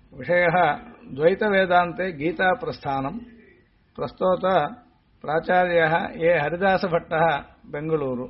विषयः द्वैतवेदान्ते गीताप्रस्थानं प्रस्तोत प्राचार्यः ये हरिदासभट्टः बेङ्गलूरु।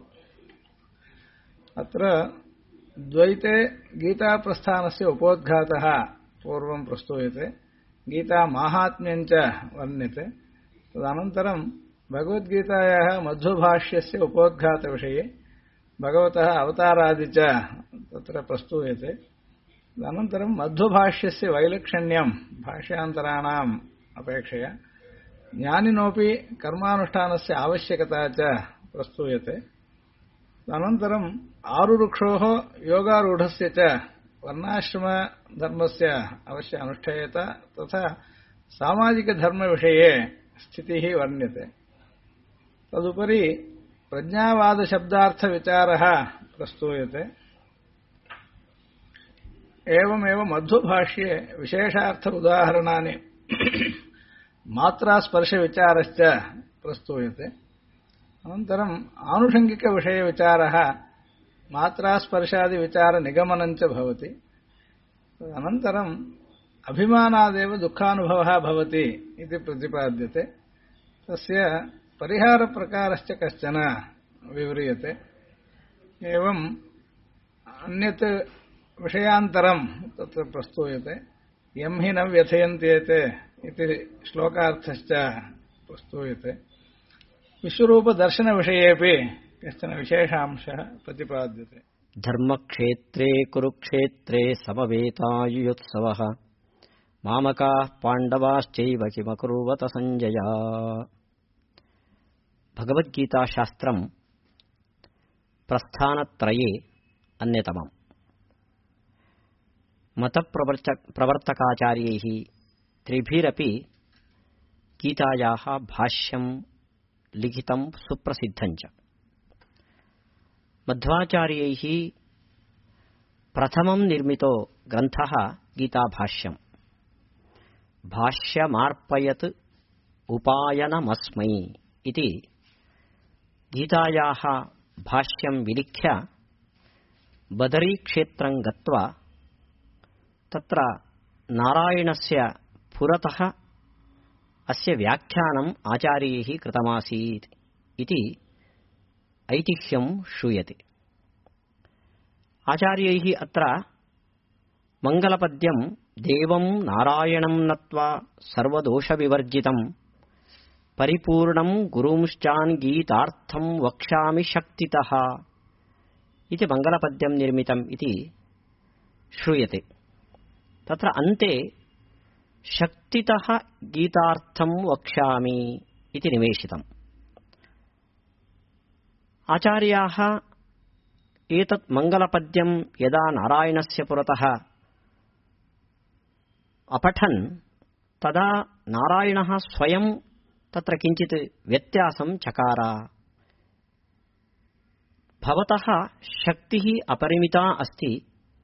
अत्र द्वैते गीताप्रस्थानस्य उपोद्घातः पूर्वं प्रस्तूयते, गीतामाहात्म्यञ्च वर्ण्यते। तदनन्तरं भगवद्गीतायाः मध्वभाष्यस्य उपोद्घातविषये भगवतः अवतारादि च तत्र प्रस्तूयते। तदनन्तरं मध्वभाष्यस्य वैलक्षण्यं भाष्यान्तराणाम् अपेक्षया ज्ञानिनोऽपि कर्मानुष्ठानस्य आवश्यकता च प्रस्तूयते। तदनन्तरम् आरुरुक्षोः योगारूढस्य च वर्णाश्रमधर्मस्य अवश्य अनुष्ठेयत तथा सामाजिकधर्मविषये स्थितिः वर्ण्यते। तदुपरि प्रज्ञावादशब्दार्थविचारः प्रस्तूयते। एवमेव मध्वभाष्ये विशेषार्थ उदाहरणानि मात्रास्पर्शविचारश्च प्रस्तूयते। अनन्तरम् आनुषङ्गिकविषयविचारः मात्रास्पर्शादिविचारनिगमनञ्च भवति। अनन्तरम् अभिमानादेव दुःखानुभवः भवति इति प्रतिपाद्यते। तस्य परिहारप्रकारश्च कश्चन विव्रियते। एवम् अन्यत् विषयान्तरं तत्र प्रस्तूयते। यं हि न व्यथयन्त्येते इति श्लोकार्थश्च प्रस्तूयते। विश्वरूपदर्शनविषयेपि कश्चन विशेषांशः प्रतिपाद्यते। धर्मक्षेत्रे कुरुक्षेत्रे समवेतायुयुत्सवः मामकाः पाण्डवाश्चैव किमकुर्वत सञ्जय। भगवद्गीताशास्त्रं प्रस्थानत्रये अन्यतमम्। मतप्रवर्तकाचार्यैः त्रिभिरपि गीतायाः भाष्यं लिखितं सुप्रसिद्धञ्च। मध्वाचार्यैः प्रथमं निर्मितो ग्रन्थः गीताभाष्यम्। भाष्यमार्पयत् उपायनमस्मै इति गीतायाः भाष्यं विलिख्य बदरीक्षेत्रं गत्वा तत्र नारायणस्य पुरतः अस्य व्याख्यानम् आचार्यैः कृतमासीत् इति ऐतिह्यं श्रूयते। आचार्यैः अत्र मङ्गलपद्यं देवं नारायणं नत्वा सर्वदोषविवर्जितं परिपूर्णं गुरुंश्चान् गीतार्थं वक्ष्यामि शक्तितः इति मङ्गलपद्यं निर्मितम् इति श्रूयते। तत्र अन्ते शक्तितः गीतार्थं वक्ष्यामि इति निवेशितम्। आचार्याः एतत् मङ्गलपद्यं यदा नारायणस्य पुरतः अपठन् तदा नारायणः स्वयं तत्र किञ्चित् व्यत्यासं चकार। भवतः शक्तिः अपरिमिता अस्ति,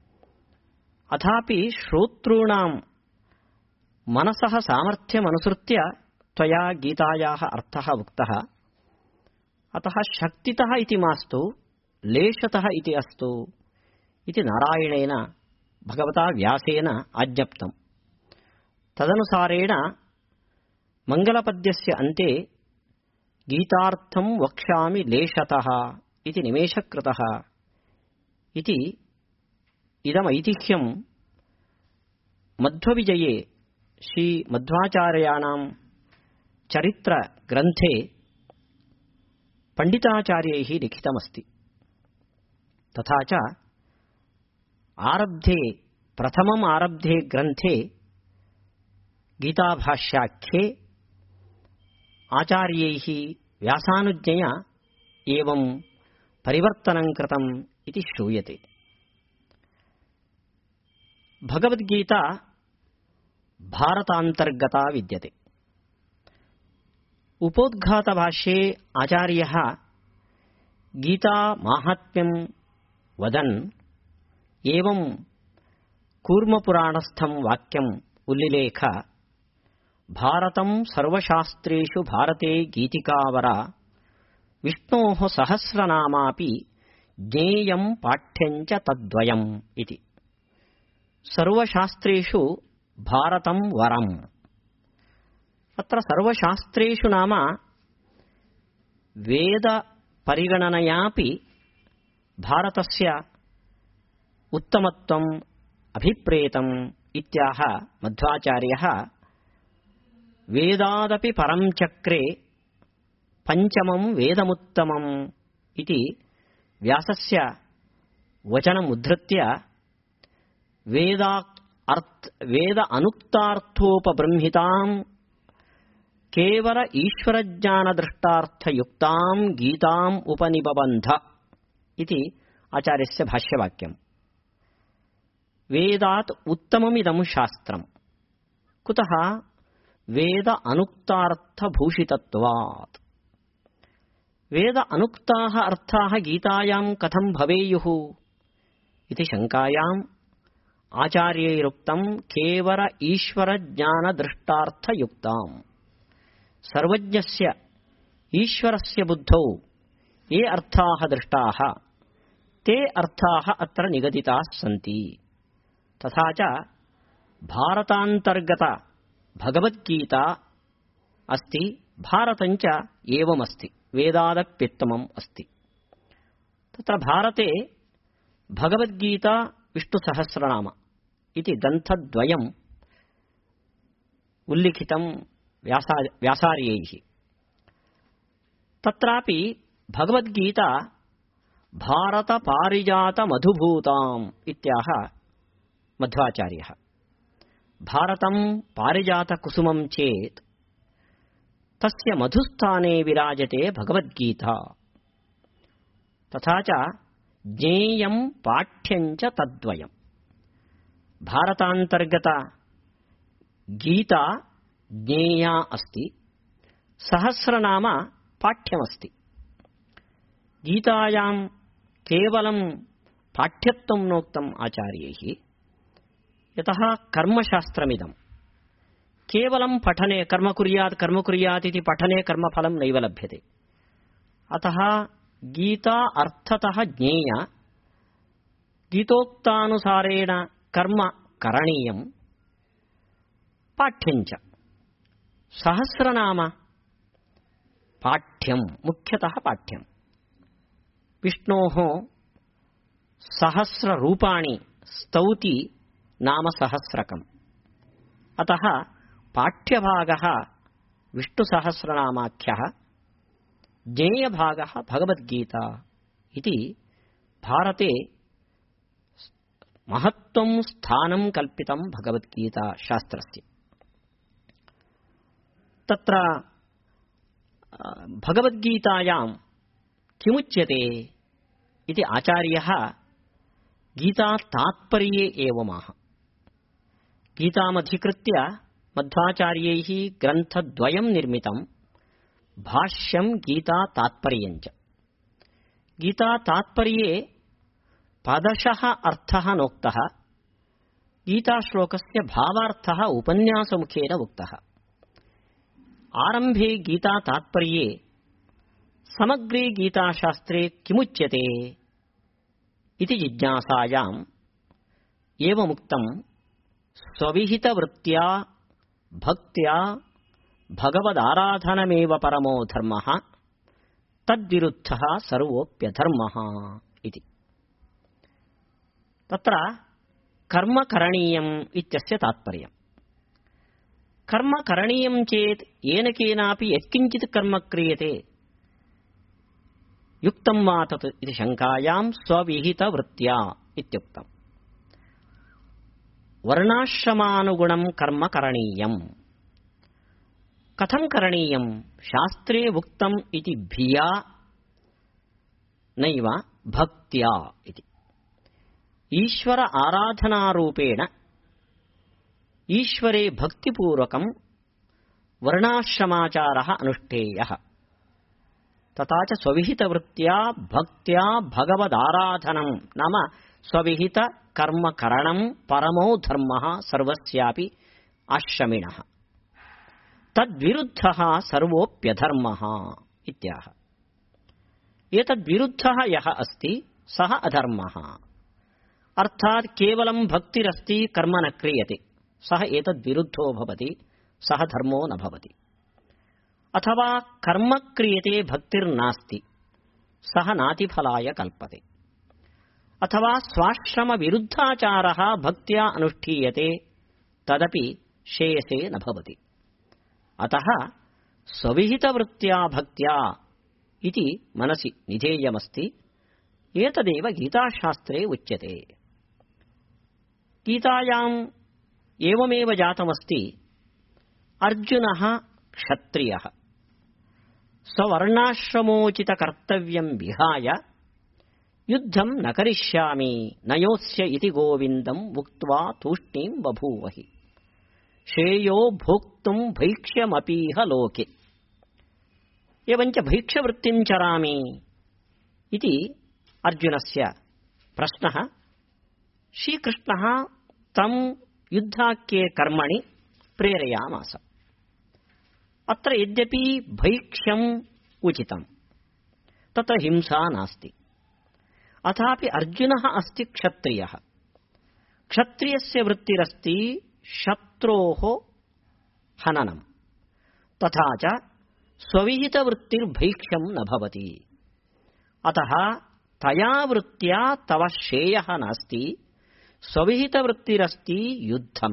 अथापि श्रोतॄणां मनसः सामर्थ्यमनुसृत्य त्वया गीतायाः अर्थः उक्तः, अतः शक्तितः इति मास्तु लेशतः इति अस्तु इति नारायणेन भगवता व्यासेन आज्ञप्तम्। तदनुसारेण मङ्गलपद्यस्य अन्ते गीतार्थं वक्ष्यामि लेशतः इति निमेषकृतः इति इदमैतिह्यं मध्वविजये श्रीमध्वाचार्याणां चरित्रग्रन्थे पण्डिताचार्यैः लिखितमस्ति। तथा च प्रथमम् आरब्धे ग्रन्थे गीताभाष्याख्ये आचार्यैः व्यासानुज्ञया एवं परिवर्तनं कृतम् इति श्रूयते। भगवद्गीता भारतान्तर्गता विद्यते। उपोद्घातभाष्ये आचार्यः गीता माहात्म्यं वदन् एवं कूर्मपुराणस्थं वाक्यम् उल्लिलेख। भारतं सर्वशास्त्रेषु भारते गीतिकावरा विष्णोः सहस्रनामापि ज्ञेयं पाठ्यं च तद्वयम् इति। सर्वशास्त्रेषु ಭಾರತಂ ವರಂ. ಅತ್ರ ಸರ್ವಶಾಸ್ತ್ರೇಷು ನಾಮ ವೇದ ಪರಿಗಣನಯಾಪಿ ಭಾರತಸ್ಯ ಉತ್ತಮತ್ವಂ ಅಭಿಪ್ರೇತಂ ಇತ್ಯಾಹ ಮಧ್ವಾಚಾರ್ಯಃ ವೇದಾದಪಿ ಪರಂ ಚಕ್ರೆ ಪಂಚಮಂ ವೇದಮುತ್ತಮಂ ಇತಿ ವ್ಯಾಸಸ್ಯ ವಚನಮುದ್ಧೃತ್ಯ ವೇದ ಅನುಕ್ತಾರ್ಥೋಪಬೃಂಹಿತಾಂ ಕೇವಲ ಈಶ್ವರಜ್ಞಾನದೃಷ್ಟಾರ್ಥಯುಕ್ತಾಂ ಗೀತಾಂ ಉಪನಿಬಬಂಧ ಇತಿ ಆಚಾರ್ಯಸ್ಯ ಭಾಷ್ಯವಾಕ್ಯಂ. ವೇದಾತ್ ಉತ್ತಮಮಿದಂ ಶಾಸ್ತ್ರಂ ಕುತಃ ವೇದ ಅನುಕ್ತಾರ್ಥಭೂಷಿತತ್ವಾತ್. ವೇದ ಅನುಕ್ತಾಃ ಅರ್ಥಾಃ ಗೀತಾಯಾಂ ಕಥಂ ಭವೇಯುಃ ಇತಿ ಶಂಕಾಯಾಂ ಆಚಾರ್ಯೈರುಕ್ತಂ ಕೇವಲ ಈಶ್ವರಜ್ಞಾನದೃಷ್ಟಾರ್ಥಯುಕ್ತಾಂ. ಸರ್ವಜ್ಞಸ್ಯ ಈಶ್ವರಸ್ಯ ಬುದ್ಧೌ ಯೇ ಅರ್ಥಾಃ ದೃಷ್ಟಾಃ ತೇ ಅರ್ಥಾಃ ಅತ್ರ ನಿಗದಿತಾಃ ಸಂತಿ. ತಥಾ ಚ ಭಾರತಾಂತರ್ಗತ ಭಗವದ್ಗೀತಾ ಅಸ್ತಿ, ಭಾರತಂಚ ಏವಮಸ್ತಿ, ವೇದಾದಪ್ಯುತ್ತಮಂ ಅಸ್ತಿ. ತತ್ರ ಭಾರತೆ ಭಗವದ್ಗೀತಾ ವಿಷ್ಣುಸಹಸ್ರನಾಮ ಇತಿ ಗ್ರಂಥದ್ವಯಂ ಉಲ್ಲಿಖಿತಂ ವ್ಯಾಸಾರ್ಯೈಃ. ತತ್ರಾಪಿ ಭಗವದ್ಗೀತಾ ಭಾರತ ಪಾರಿಜಾತ ಮಧುಭೂತಾಂ ಇತ್ಯಾಹ ಮಧ್ವಾಚಾರ್ಯಃ. ಭಾರತಂ ಪಾರಿಜಾತ ಕುಸುಮಂ ಚೇತ್ ತಸ್ಯ ಮಧುಸ್ಥಾನೇ ವಿರಾಜತೆ ಭಗವದ್ಗೀತಾ. ತಥಾ ಚ ಜ್ಞೇಯಂ ಪಾಠ್ಯಂಚ ತದ್ವಯಂ. ಭಾರತಾಂತರ್ಗತ ಗೀತಾ ಜ್ಞೇಯಾ ಅಸ್ತಿ, ಸಹಸ್ರನಾಮ ಪಾಠ್ಯಮಸ್ತಿ. ಗೀತಾಯಾಂ ಕೇವಲಂ ಪಾಠ್ಯತ್ವಂ ನೋಕ್ತಂ ಆಚಾರ್ಯೈಃ. ಯತಃ ಕರ್ಮಶಾಸ್ತ್ರಮಿದಂ. ಕೇವಲಂ ಪಠನೆ ಕರ್ಮ ಕುರ್ಯಾತ್ ಇತಿ ಪಠನೆ ಕರ್ಮಫಲಂ ನೈವ ಲಭ್ಯತೆ. ಅತಃ ಗೀತಾ ಅರ್ಥತಃ ಜ್ಞೇಯ, ಗೀತೋಕ್ತಾನುಸಾರೇಣ ಕರ್ಮ ಕರಣೀಯಂ, ಪಾಠ್ಯಂಚ. ಸಹಸ್ರನಾಮ ಪಾಠ್ಯಂ, ಮುಖ್ಯತಃ ಪಾಠ್ಯಂ. ವಿಷ್ಣೋಃ ಸಹಸ್ರರೂಪಾಣಿ ಸ್ತೌತಿ ನಾಮ ಸಹಸ್ರಕಂ. ಅತಃ ಪಾಠ್ಯಭಾಗಃ ವಿಷ್ಣುಸಹಸ್ರನಾಮಾಖ್ಯಃ, ಜ್ಞೇಯಭಾಗಃ ಭಗವದ್ಗೀತಾ ಇತಿ ಭಾರತೆ ಮಹತ್ವಂ ಸ್ಥಾನಂ ಕಲ್ಪಿತಂ ಭಗವದ್ಗೀತಾ ಶಾಸ್ತ್ರಸ್ಯ. ತತ್ರ ಭಗವದ್ಗೀತಾಯಾಂ ಕಿಮುಚ್ಯತೆ ಇತಿ ಆಚಾರ್ಯಃ ಗೀತಾ ತಾತ್ಪರ್ಯೇ ಏವಮಾಹ. ಗೀತಾಮಧಿಕೃತ್ಯ ಮಧ್ವಾಚಾರ್ಯೈಃ ಗ್ರಂಥದ್ವಯಂ ನಿರ್ಮಿತಂ, ಭಾಷ್ಯಂ ಗೀತಾ ತಾತ್ಪರ್ಯಂಚ. ಗೀತಾ ತಾತ್ಪರ್ಯೇ ಪದಶಃ ಅರ್ಥಃ ನೋಕ್ತಃ, ಗೀತಾಶ್ಲೋಕಸ್ಯ ಭಾವಾರ್ಥಃ ಉಪನ್ಯಾಸಮುಖೇನ ಉಕ್ತಃ. ಆರಂಭೆ ಗೀತಾ ತಾತ್ಪರ್ಯೇ ಸಮಗ್ರೇ ಗೀತಾಶಾಸ್ತ್ರೇ ಕಿಮುಚ್ಯತೆ ಇತಿ ಜಿಜ್ಞಾಸಾಯಾಂ ಏವಮುಕ್ತಂ ಸ್ವವಿಹಿತವೃತ್ತ್ಯಾ ಭಕ್ತ್ಯಾ ಭಗವದಾರಾಧನಮೇವ ಪರಮೋ ಧರ್ಮಃ ತದ್ವಿರುದ್ಧಃ ಸರ್ವೋಪ್ಯಧರ್ಮಃ ಇತಿ. ತತ್ರ ಕರ್ಮ ಕರಣೀಯಂ ಇತ್ಯಸ್ಯ ತಾತ್ಪರ್ಯಂ. ಕರ್ಮ ಕರಣೀಯಂ ಚೇತ್ ಯೇನ ಕೇನಾಪಿ ಯತ್ಕಿಂಚಿತ್ ಕರ್ಮ ಕ್ರಿಯತೆ ಯುಕ್ತಂ ವಾ ತತ್ ಇತಿ ಶಂಕಾಯಾಂ ಸ್ವವಿಹಿತವೃತ್ತ್ಯಾ ಇತ್ಯುಕ್ತಂ. ವರ್ಣಾಶ್ರಮಾನುಗುಣಂ ಕರ್ಮ ಕರಣೀಯಂ. ಕಥಂ ಕರಣೀಯಂ? ಶಾಸ್ತ್ರೇ ಉಕ್ತಂ ಇತಿ ಭಿಯಾ ನೈವ ಭಕ್ತ್ಯಾ ಇತಿ. ಈಶ್ವರ ಆರಾಧನಾರೂಪೇಣ ಈಶ್ವರೇ ಭಕ್ತಿಪೂರ್ವಕಂ ವರ್ಣಾಶ್ರಮಾಚಾರಃ ಅನುಷ್ಠೇಯಃ. ತಥಾ ಚ ಸ್ವವಿಹಿತವೃತ್ತ್ಯಾ ಭಕ್ತ್ಯಾ ಭಗವದಾರಾಧನಂ ನಾಮ ಸ್ವವಿಹಿತ ಕರ್ಮಕರಣಂ ಪರಮೋ ಧರ್ಮಃ ಸರ್ವಸ್ಯಾಪಿ ಆಶ್ರಮಿಣಃ. ತದ್ವಿರುದ್ಧಃ ಸರ್ವೋಪ್ಯಧರ್ಮಃ ಇತ್ಯಾಹ. ಏತದ್ವಿರುದ್ಧಃ ಯಃ ಅಸ್ತಿ ಸಹ ಅಧರ್ಮಃ. ಅರ್ಥಾತ್ ಕೇವಲಂ ಭಕ್ತಿರಸ್ತಿ ಕರ್ಮ ನ ಕ್ರಿಯತೆ, सः एतद्विरुद्धो भवति, सः धर्मो न भवति। अथवा कर्म क्रियते भक्तिर्नास्ति, सः नातिफलाय कल्पते। अथवा स्वाश्रमविरुद्धाचारः भक्त्या अनुष्ठीयते, तदपि श्रेयसे न भवति। अतः स्वविहितवृत्त्या भक्त्या इति मनसि निधेयमस्ति। एतदेव गीताशास्त्रे उच्यते। गीतायाम् एवमेव जातमस्ति। अर्जुनः क्षत्रियः, स्ववर्णाश्रमोचितकर्तव्यं विहाय युद्धं न करिष्यामि न योत्स्य इति गोविन्दं उक्त्वा तूष्णीं बभूवहि। श्रेयो भोक्तुं भैक्ष्यमपीह लोके। एवञ्च भैक्ष्यवृत्तिं चरामि इति अर्जुनस्य प्रश्नः। श्रीकृष्णः तं युद्धाख्ये कर्मणि प्रेरयामास। अत्र यद्यपि भैक्ष्यम् उचितं, तत्र हिंसा नास्ति। अथापि अर्जुनः अस्ति क्षत्रियः। क्षत्रियस्य वृत्तिरस्ति शत्रोः हननं, तथा च स्वविहितवृत्तिर्भैक्ष्यं न भवति। अतः तया वृत्त्या तव श्रेयः नास्ति, स्वविहितवृत्तिरस्ति युद्धं।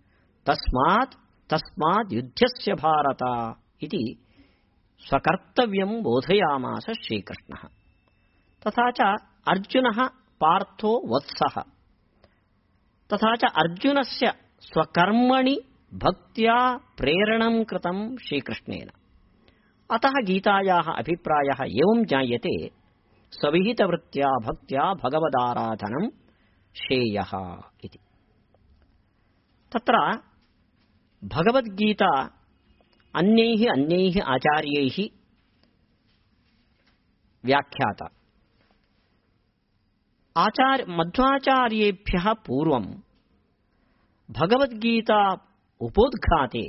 तस्मात् युद्धस्य भारत इति स्वकर्तव्यं बोधयामास श्रीकृष्णः। तथा च अर्जुनः पार्थो वत्सः। तथा च अर्जुनस्य स्वकर्मणि भक्त्या प्रेरणं कृतं श्रीकृष्णेन। अतः गीतायाः अभिप्रायः एवं ज्ञायते, स्वविहितवृत्त्या भक्त्या भगवदाराधनं श्रेयः इति। तत्र भगवद्गीता अन्यैः आचार्यैः व्याख्याता। मध्वाचार्येभ्यः पूर्वं भगवद्गीता उपोद्घाते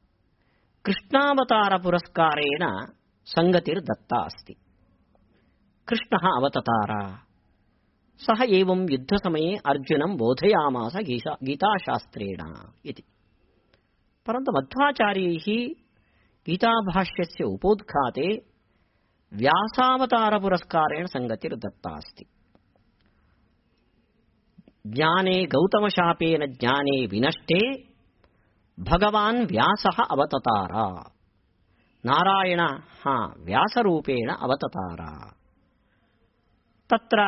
कृष्णावतारपुरस्कारेण संगतिर्दत्ता अस्ति। कृष्णः अवततार, सः एवं युद्धसमये अर्जुनं बोधयामास गीताशास्त्रेण इति। परन्तु मध्वाचार्यैः गीताभाष्यस्य उपोद्घाते व्यासावतारपुरस्कारेण संगतिर्दत्ता अस्ति। ज्ञाने गौतमशापेन ज्ञाने विनष्टे भगवान् व्यासः अवततार। नारायणः व्यासरूपेण अवततार। तत्र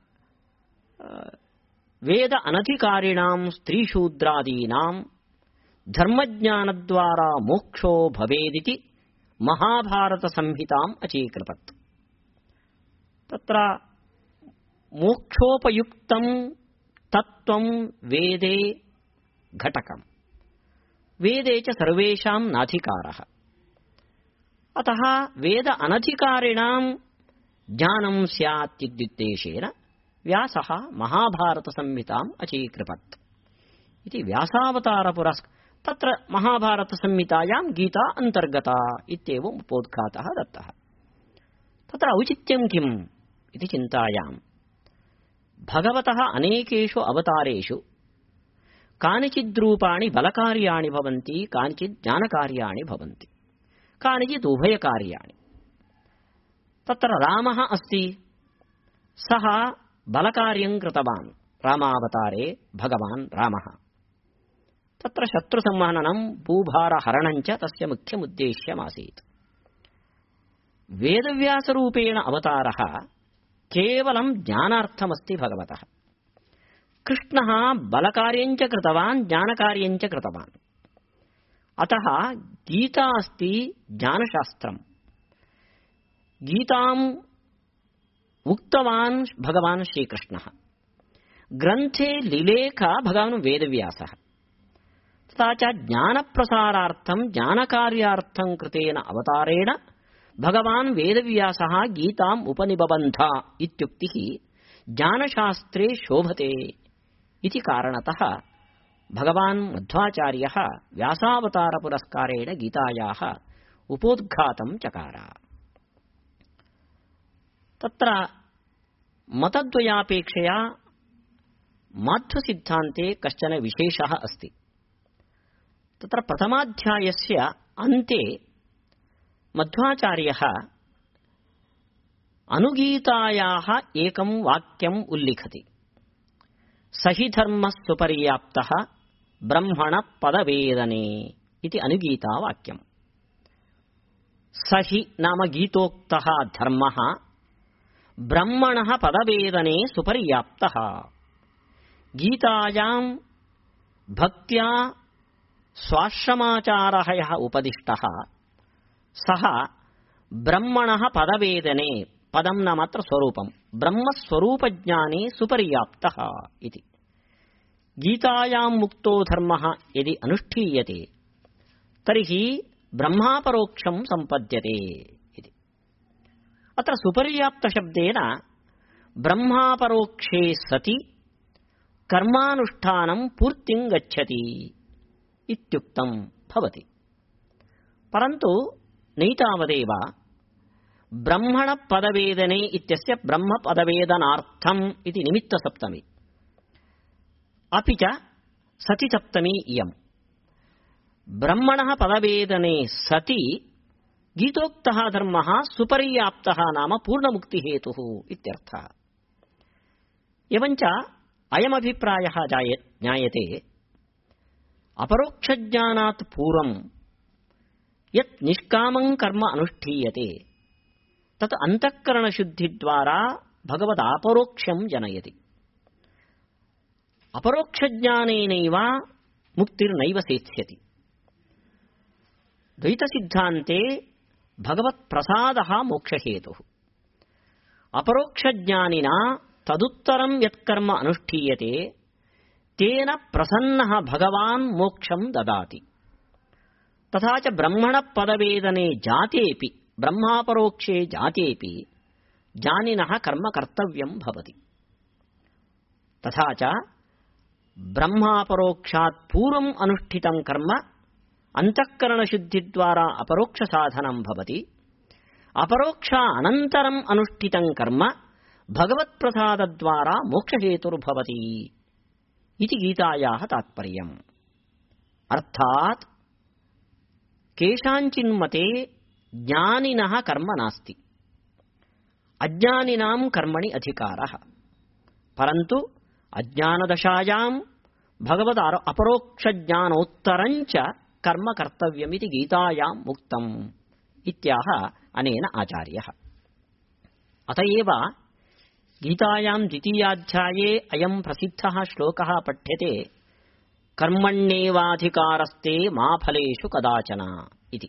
वेद अनधिकारिणां स्त्रीशूद्रादीनां धर्मज्ञानद्वारा मोक्षो भवेदिति महाभारतसंहिताम् अचीकृपत्। तत्र मोक्षोपयुक्तं तत्त्वं वेदे घटकम्, वेदे च सर्वेषां नाधिकारः। अतः वेद अनधिकारिणां ज्ञानं स्यात् इत्युद्देशेन व्यासः महाभारतसंहिताम् अचीकृपत् इति व्यासावतारपुरस्कारे। तत्र महाभारतसंहितायां गीता अन्तर्गता इत्येवम् उपोद्घातः दत्तः। तत्र औचित्यं किम् इति चिन्तायां भगवतः अनेकेषु अवतारेषु कानिचिद्रूपाणि बलकार्याणि भवन्ति, कानिचित् ज्ञानकार्याणि भवन्ति, कानिचित् उभयकार्याणि। तत्र रामः अस्ति, सः बलकार्यं कृतवान्। रामावतारे भगवान् रामः। तत्र शत्रुसंहननं भूभारहरणं च तस्य मुख्यमुद्देश्यमासीत्। वेदव्यासरूपेण अवतारः केवलं ज्ञानार्थमस्ति भगवतः। कृष्णः बलकार्यं च कृतवान्, ज्ञानकार्यं च कृतवान्। अतः गीता अस्ति ज्ञानशास्त्रम्। गीताम् उक्तवान् भगवान् श्रीकृष्णः। ग्रन्थे लिलेख भगवान् वेदव्यासः। तथा च ज्ञानप्रसारार्थं ज्ञानकार्यार्थं कृतेन अवतारेण भगवान् वेदव्यासः गीताम् उपनिबबन्ध इत्युक्तिः ज्ञानशास्त्रे शोभते इति कारणतः भगवान् मध्वाचार्यः व्यासावतारपुरस्कारेण गीतायाः उपोद्घातं चकार। तत्र मतद्वयापेक्षया माध्वसिद्धान्ते कश्चन विशेषः अस्ति। तत्र प्रथमाध्यायस्य अन्ते मध्वाचार्यः अनुगीतायाः एकं वाक्यम् उल्लिखति। स हि धर्मः सुपर्याप्तः ब्रह्मण पदवेदने इति अनुगीतावाक्यम्। स हि नाम गीतोक्तः धर्मः ब्रह्मणः पदवेदने सुपर्याप्तः। गीतायां भक्त्या स्वाश्रमाचारः यः उपदिष्टः सः ब्रह्मणः पदवेदने, पदं नामत्र स्वरूपं, ब्रह्मस्वरूपज्ञाने सुपर्याप्तः इति। गीतायां मुक्तो धर्मः यदि अनुष्ठीयते तर्हि ब्रह्मापरोक्षं सम्पद्यते इति। अत्र सुपर्याप्तशब्देन ब्रह्मापरोक्षे सति कर्मानुष्ठानं पूर्तिं गच्छति इत्युक्तं भवति। परन्तु नैतावदेव ब्रह्मण पदवेदने इत्यस्य ब्रह्मपदवेदनार्थम् इति निमित्तसप्तमी, अपि च सति सप्तमी इयम्। ब्रह्मणः पदवेदने सति गीतोक्तः धर्मः सुपर्याप्तः नाम पूर्णमुक्तिहेतुः इत्यर्थः। एवञ्च अयमभिप्रायः ज्ञायते अपरोक्षज्ञानात् पूर्वं यत् निष्कामं कर्म अनुष्ठीयते तत् अन्तःकरणशुद्धिद्वारा भगवदापरोक्षं जनयति। अपरोक्षज्ञानेनैव मुक्तिर्नैव सेत्स्यति। द्वैतसिद्धान्ते भगवत्प्रसादः मोक्षहेतुः। अपरोक्षज्ञानिना तदुत्तरं यत्कर्म अनुष्ठीयते तेन प्रसन्नः भगवान् मोक्षं ददाति। तथा च ब्रह्मणपदवेदने जातेऽपि, ब्रह्मापरोक्षे जातेऽपि ज्ञानिनः कर्म कर्तव्यं भवति। तथा च ब्रह्मापरोक्षात् पूर्वम् अनुष्ठितं कर्म अन्तःकरणशुद्धिद्वारा अपरोक्षसाधनं भवति। अपरोक्षानन्तरम् अनुष्ठितं कर्म भगवत्प्रसादद्वारा मोक्षहेतुर्भवति इति गीतायाः तात्पर्यम्। अर्थात् केषाञ्चिन्मते ज्ञानिनः कर्म नास्ति, अज्ञानिनां कर्मणि अधिकारः। परन्तु अज्ञानदशायां भगवद अपरोक्षज्ञानोत्तरञ्च कर्म कर्तव्यमिति गीतायां उक्तम् इत्याह अनेन आचार्यः। अतएव गीतायां द्वितीयाध्याये अयं प्रसिद्धः श्लोकः पठ्यते, कर्मण्येवाधिकारस्ते मा फलेषु कदाचन इति।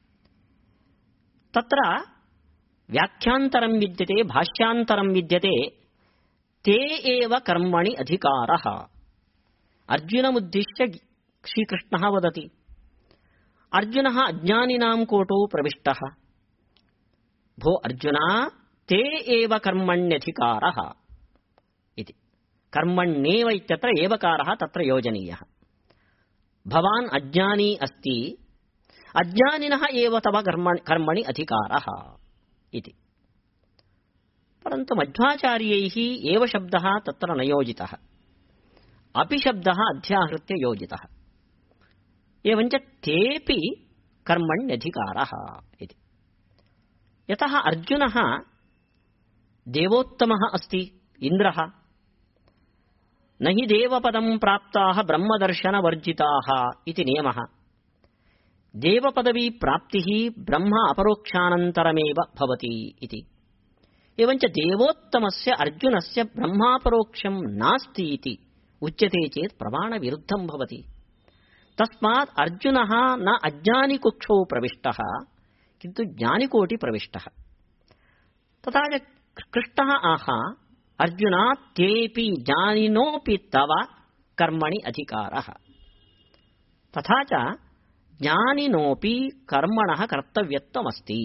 तत्र व्याख्यान्तरं विद्यते, भाष्यान्तरं विद्यते। ते एव कर्मणि अधिकारः। अर्जुनमुद्दिश्य श्रीकृष्णः वदति। अर्जुनः अज्ञानिनां कोटौ प्रविष्टः। भो अर्जुन, ते एव कर्मण्यधिकारः इति। कर्मण्येव इत्यत्र एवकारः तत्र योजनीयः। भवान् अज्ञानी अस्ति, अज्ञानिनः एव तव कर्मणि अधिकारः इति। परन्तु मध्वाचार्यैः एव शब्दः तत्र न योजितः, अपि शब्दः अध्याहृत्य योजितः। एवञ्च तेऽपि कर्मण्यधिकारः इति। यतः अर्जुनः देवोत्तमः अस्ति, इन्द्रः। न हि देवपदं प्राप्ताः ब्रह्मदर्शनवर्जिताः इति नियमः। देवपदवी प्राप्तिः ब्रह्म अपरोक्षानन्तरमेव भवति इति। एवञ्च देवोत्तमस्य अर्जुनस्य ब्रह्मापरोक्षं नास्ति इति उच्यते चेत् प्रमाणविरुद्धं भवति। तस्मात् अर्जुनः न अज्ञानिकुक्षौ प्रविष्टः, किन्तु ज्ञानिकोटिप्रविष्टः। तथा च कृष्णः आह, अर्जुन तेऽपि ज्ञानिनोऽपि तव कर्मणि अधिकारः। तथा च ज्ञानिनोऽपि कर्मणः कर्तव्यत्वमस्ति।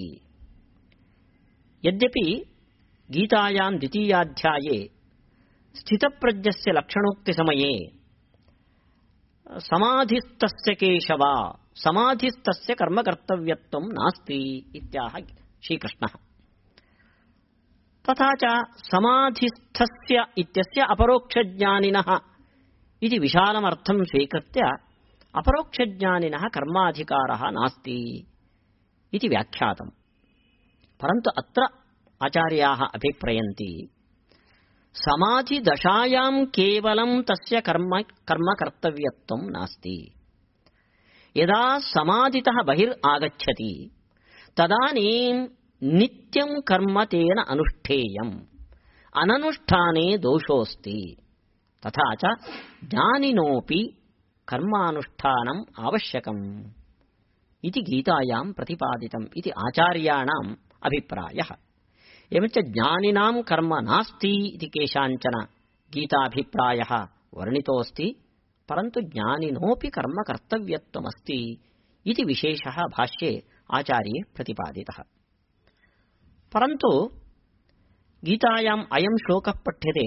यद्यपि गीतायां द्वितीयाध्याये स्थितप्रज्ञस्य लक्षणोक्तिसमये समाधिस्तस्य केशव, समाधिस्तस्य कर्मकर्तव्यत्वं नास्ति इत्याह श्रीकृष्णः। तथा च समाधिस्थस्य इत्यस्य अपरोक्षज्ञानिनः इति विशालमर्थं स्वीकृत्य अपरोक्षज्ञानिनः कर्माधिकारः नास्ति इति व्याख्यातम्। परन्तु अत्र आचार्याः अभिप्रयन्ति समाधिदशायां केवलं तस्य कर्म कर्तव्यत्वं नास्ति। यदा समाधितः बहिरागच्छति तदानीं नित्यं कर्म तेन अनुष्ठेयम्, अननुष्ठाने दोषोऽस्ति। तथा च ज्ञानिनोऽपि कर्मानुष्ठानम् आवश्यकम् इति गीतायां प्रतिपादितम् इति आचार्याणाम् अभिप्रायः। एवञ्च ज्ञानिनां कर्म नास्ति इति केषाञ्चन गीताभिप्रायः वर्णितोऽस्ति, परन्तु ज्ञानिनोऽपि कर्म कर्तव्यत्वमस्ति इति विशेषः भाष्ये आचार्ये प्रतिपादितः। परन्तु गीतायाम् अयं श्लोकः पठ्यते,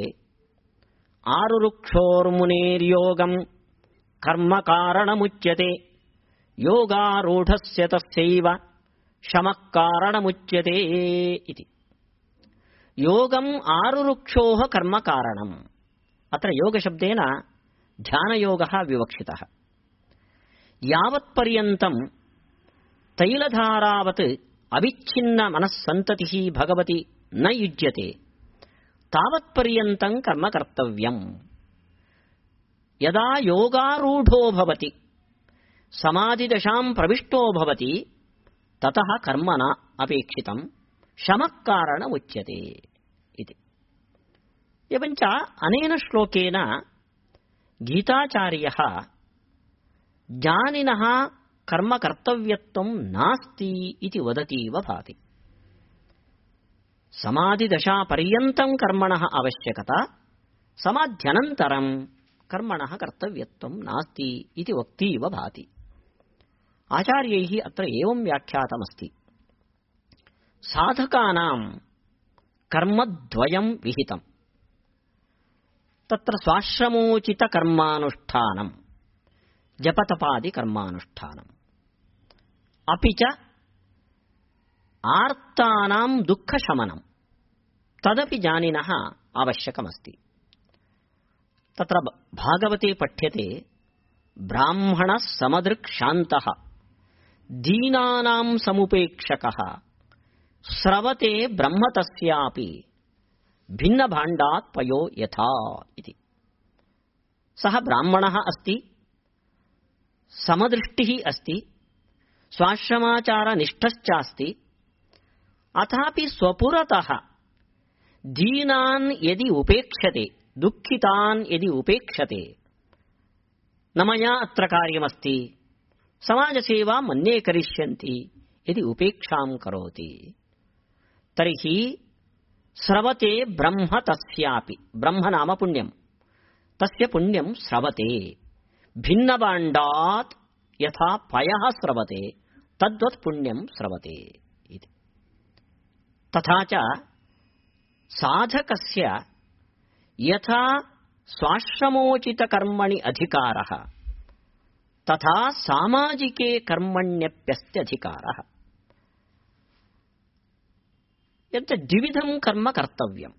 आरुरुक्षोर्मुनेर्योगम् कर्म कारणमुच्यते, योगारूढस्य तस्यैव शमः कारणमुच्यते इति। योगम् आरुरुक्षोः कर्म कारणम्। अत्र योगशब्देन ध्यानयोगः विवक्षितः। यावत्पर्यन्तम् तैलधारावत् अविच्छिन्न मनस्सन्ततिः भगवति न युज्यते तावत्पर्यन्तं कर्म कर्तव्यम्। यदा योगारूढो भवति, समाधिदशां प्रविष्टो भवति, ततः कर्म न अपेक्षितं, शमः कारणमुच्यते इति। एवञ्च अनेन श्लोकेन गीताचार्यः ज्ञानिनः कर्म कर्तव्यत्वं नास्ति इति वदतीव भाति। समाधिदशापर्यन्तं कर्मणः आवश्यकता, समाध्यनन्तरं कर्मणः कर्तव्यत्वं नास्ति इति वक्तीव भाति। आचार्यैः अत्र एवं व्याख्यातमस्ति, साधकानां कर्मद्वयं विहितम्। तत्र स्वाश्रमोचितकर्मानुष्ठानं, जपतपादिकर्मानुष्ठानम्, अपि च आर्तानां दुःखशमनं, तदपि ज्ञानिनः आवश्यकमस्ति। तत्र भागवते पठ्यते, ब्राह्मणः समदृक् शान्तः दीनानां समुपेक्षकः स्रवते ब्रह्म तस्यापि भिन्नभाण्डात् पयो यथा इति। सः ब्राह्मणः अस्ति, समदृष्टिः अस्ति, स्वाश्रमाचारनिष्ठश्चास्ति, अथापि स्वपुरतः दीनान् यदि उपेक्षते, दुःखितान् यदि उपेक्षते, न मया अत्र कार्यमस्ति, समाजसेवा मन्ये करिष्यन्ति यदि उपेक्षां करोति, तर्हि स्रवते ब्रह्म तस्यापि, ब्रह्म नाम पुण्यं, तस्य पुण्यं स्रवते, भिन्नभाण्डात् यथा पयः स्रवते तद्वत् पुण्यं स्रवते इति। तथा च साधकस्य यथा स्वाश्रमोचितकर्मणि अधिकारः, तथा सामाजिके कर्मण्यप्यस्ति अधिकारः। यत् द्विविधं कर्म कर्तव्यम्।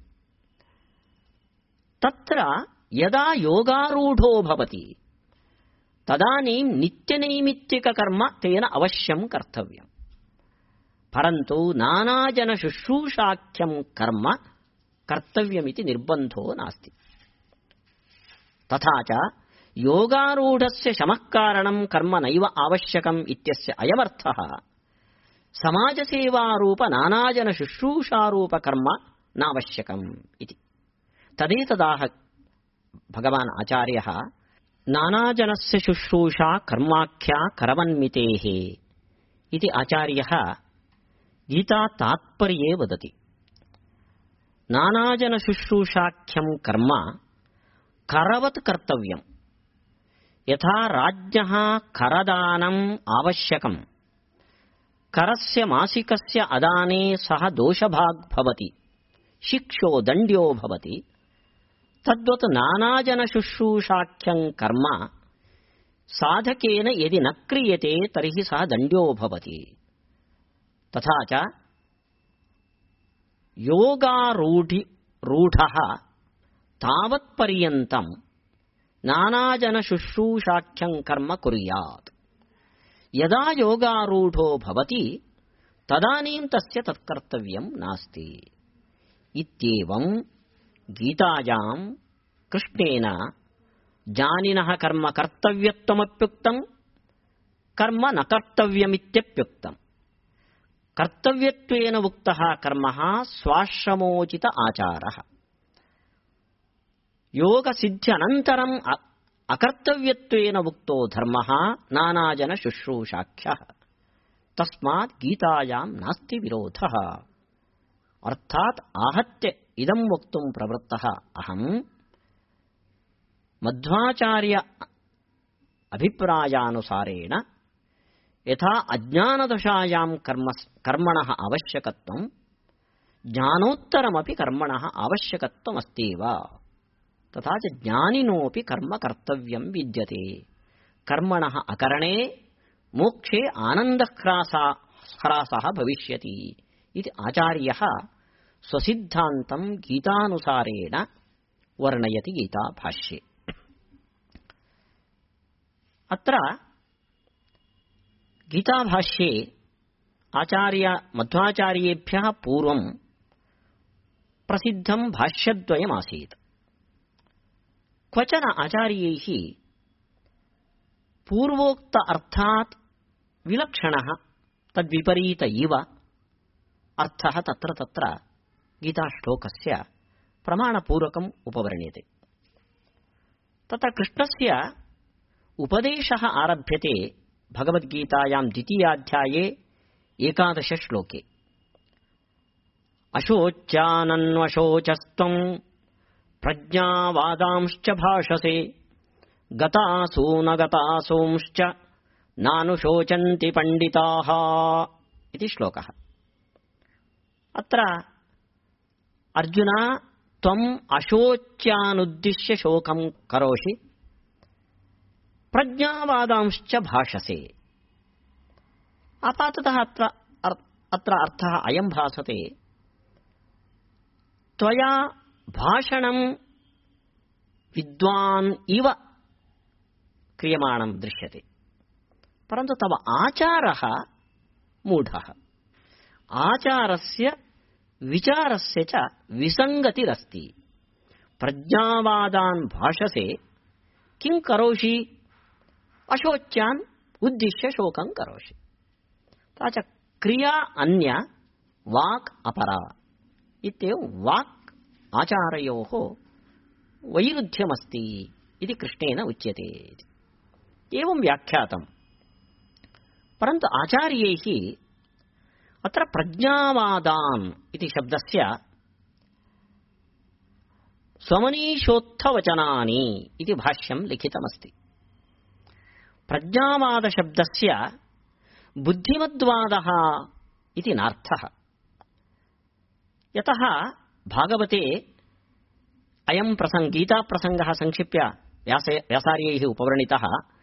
तत्र यदा योगारूढो भवति तदानीं नित्यनैमित्तिककर्म तेन अवश्यं कर्तव्यम्। परन्तु नानाजनशुश्रूषाख्यं कर्म कर्तव्यमिति निर्बन्धो नास्ति। तथा च योगारूढस्य शमः कारणं कर्म नैव आवश्यकम् इत्यस्य अयमर्थः समाजसेवारूप नानाजनशुश्रूषारूप कर्म नावश्यकम् इति। तदेतदाह भगवान् आचार्यः नानाजनस्य शुश्रूषा कर्माख्या करवन्मितेः इति आचार्यः गीता तात्पर्ये वदति। नानाजनशुश्रूषाख्यं कर्म करवत् कर्तव्यम्। यथा राज्ञः करदानम् आवश्यकम्, करस्य मासिकस्य अदाने सः दोषभाग् भवति, शिक्षो दण्ड्यो भवति, तद्वत् नानाजनशुश्रूषाख्यं कर्म साधकेन यदि न क्रियते तर्हि सः दण्ड्यो भवति। तथा च योगारूढः तावत्पर्यन्तं ನಾನಾಜನ ಶುಶ್ರೂಷಾಖ್ಯಂ ಕರ್ಮ ಕುರ್ಯಾತ್ ಯದಾ ಯೋಗಾರೂಢೋ ಭವತಿ ತದಾನೀಂ ತಸ್ಯ ತತ್ಕರ್ತವ್ಯಂ ನಾಸ್ತಿ ಇತ್ಯೇವಂ ಗೀತಾಯಾಂ ಕೃಷ್ಣೇನ ಜಾನಿನಃ ಕರ್ಮ ಕರ್ತವ್ಯತ್ವಮಪ್ಯುಕ್ತಂ ಕರ್ಮ ನ ಕರ್ತವ್ಯಮಿತ್ಯಪ್ಯುಕ್ತಂ ಕರ್ತವ್ಯತ್ವೇನ ಉಕ್ತಃ ಕರ್ಮಃ ಸ್ವಾಶ್ರಮೋಚಿತ ಆಚಾರಃ ಯೋಗ ಸಿದ್ಧಿ ಅನಂತರಂ ಅಕರ್ತವ್ಯತ್ವೇನ ಉಕ್ತೋ ಧರ್ಮಃ ನಾನಾಜನ ಶುಶ್ರೂಷಾಖ್ಯಃ ತಸ್ಮಾತ್ ಗೀತಾಯಾಂ ನಾಸ್ತಿ ವಿರೋಧಃ ಅರ್ಥಾತ್ ಆಹತ್ಯ ಇದಂ ವಕ್ತುಂ ಪ್ರವೃತ್ತಃ ಅಹಂ ಮಧ್ವಾಚಾರ್ಯ ಅಭಿಪ್ರಾಯಾನುಸಾರೇಣ ಯಥಾ ಅಜ್ಞಾನದಶಾಯಾಂ ಕರ್ಮಣಃ ಅವಶ್ಯಕತ್ವಂ ಜ್ಞಾನೋತ್ತರಮಪಿ ಕರ್ಮಣಃ ಅವಶ್ಯಕತ್ವಮಸ್ತೀವ ತಥಾ ಚ ಜ್ಞಾನಿನೋಪಿ ಕರ್ಮ ಕರ್ತವ್ಯಂ ವಿದ್ಯತೆ ಕರ್ಮಣಃ ಅಕರಣೆ ಮೋಕ್ಷೇ ಆನಂದಹ್ರಾಸಃ ಭವಿಷ್ಯತಿ ಇತಿ ಆಚಾರ್ಯಃ ಸ್ವಸಿದ್ಧಾಂತಂ ಗೀತಾನುಸಾರೇಣ ವರ್ಣಯತಿ ಗೀತಾಭಾಷ್ಯೆ. ಅತ್ರ ಗೀತಾಭಾಷ್ಯೆ ಮಧ್ವಾಚಾರ್ಯೇಭ್ಯಃ ಪೂರ್ವಂ ಪ್ರಸಿದ್ಧಂ ಭಾಷ್ಯದ್ವಯಮಾಸೀತ್. ಕ್ವಚನ ಆಚಾರ್ಯೈಃ ಪೂರ್ವೋಕ್ತ ಅರ್ಥಾತ್ ವಿಲಕ್ಷಣಃ ತದ್ವಿಪರೀತ ಇವ ಅರ್ಥಃ ತತ್ರ ತತ್ರ ಗೀತಾಶ್ಲೋಕಸ್ಯ ಪ್ರಮಾಣಪೂರ್ವಕಂ ಉಪವರ್ಣ್ಯತೆ. ತತ್ರ ಕೃಷ್ಣಸ್ಯ ಉಪದೇಶಃ ಆರಭ್ಯತೆ ಭಗವದ್ಗೀತಾಯಾಂ ದ್ವಿತೀಯಾಧ್ಯಾಯೇ 11 ಶ್ಲೋಕೆ. ಅಶೋಚ್ಯಾನನ್ವಶೋಚಸ್ತ್ವಂ ಪ್ರಜ್ಞಾವಾದಾಂಶ್ಚ ಭಾಷಸೆ ಗತಾಸು ನ ಗತಾಸೋಂಶ್ಚ ನಾನುಶೋಚಂತಿ ಪಂಡಿತಾಃ ಇತಿ ಶ್ಲೋಕಃ. ಅತ್ರ ಅರ್ಜುನ ತ್ವಂ ಅಶೋಚ್ಯಾನುದ್ದಿಶ್ಯ ಶೋಕಂ ಕರೋಷಿ ಪ್ರಜ್ಞಾವಾದಾಂಶ್ಚ ಭಾಷಸೆ. ಆಪಾತತಃ ಅತ್ರ ಅರ್ಥಃ ಅಯಂ ಭಾಸತೆ ತ್ವಯಾ ಭಾಷಣಂ ವಿದ್ವಾನ್ ಇವ ಕ್ರಿಯಮಾಣಂ ದೃಶ್ಯತೆ ಪರಂತು ತವ ಆಚಾರಃ ಮೂಢಃ. ಆಚಾರಸ್ಯ ವಿಚಾರಸ್ಯ ಚ ವಿಸಂಗತಿರಸ್ತಿ. ಪ್ರಜ್ಞಾವಾದಾನ್ ಭಾಷಸೆ ಕಿಂ ಕರೋಷಿ ಅಶೋಚ್ಯಾನ್ ಉದ್ದಿಶ್ಯ ಶೋಕಂ ಕರೋಷಿ. ತಾಚ ಕ್ರಿಯಾ ಅನ್ಯ ವಾಕ್ ಅಪರ ಇತ್ಯೇವ ವಾಕ್ ಆಚಾರಯೋಃ ವೈರುಧ್ಯವಸ್ತಿ ಇತಿ ಕೃಷ್ಣೇನ ಉಚ್ಯತೆ. ಏವಂ ವ್ಯಾಖ್ಯಾತಂ. ಪರಂತು ಆಚಾರ್ಯೈಃ ಅತ್ರ ಪ್ರಜ್ಞಾವಾದಾನ್ ಇತಿ ಶಬ್ದಸ್ಯ ಸ್ವಮನೀಷೋತ್ಥವಚನಾನಿ ಇತಿ ಭಾಷ್ಯಂ ಲಿಖಿತಮಸ್ತಿ. ಪ್ರಜ್ಞಾವಾದ ಶಬ್ದಸ್ಯ ಬುದ್ಧಿಮದ್ವಾದಃ ಇತಿ ನಾರ್ಥಃ. ಯತಃ ಭಾಗವತೆ ಅಯಂ ಗೀತಾ ಪ್ರಸಂಗಃ ಸಂಕ್ಷಿಪ್ಯ ವ್ಯಾಸಾರ್ಯೈಃ ಉಪವರ್ಣಿತಃ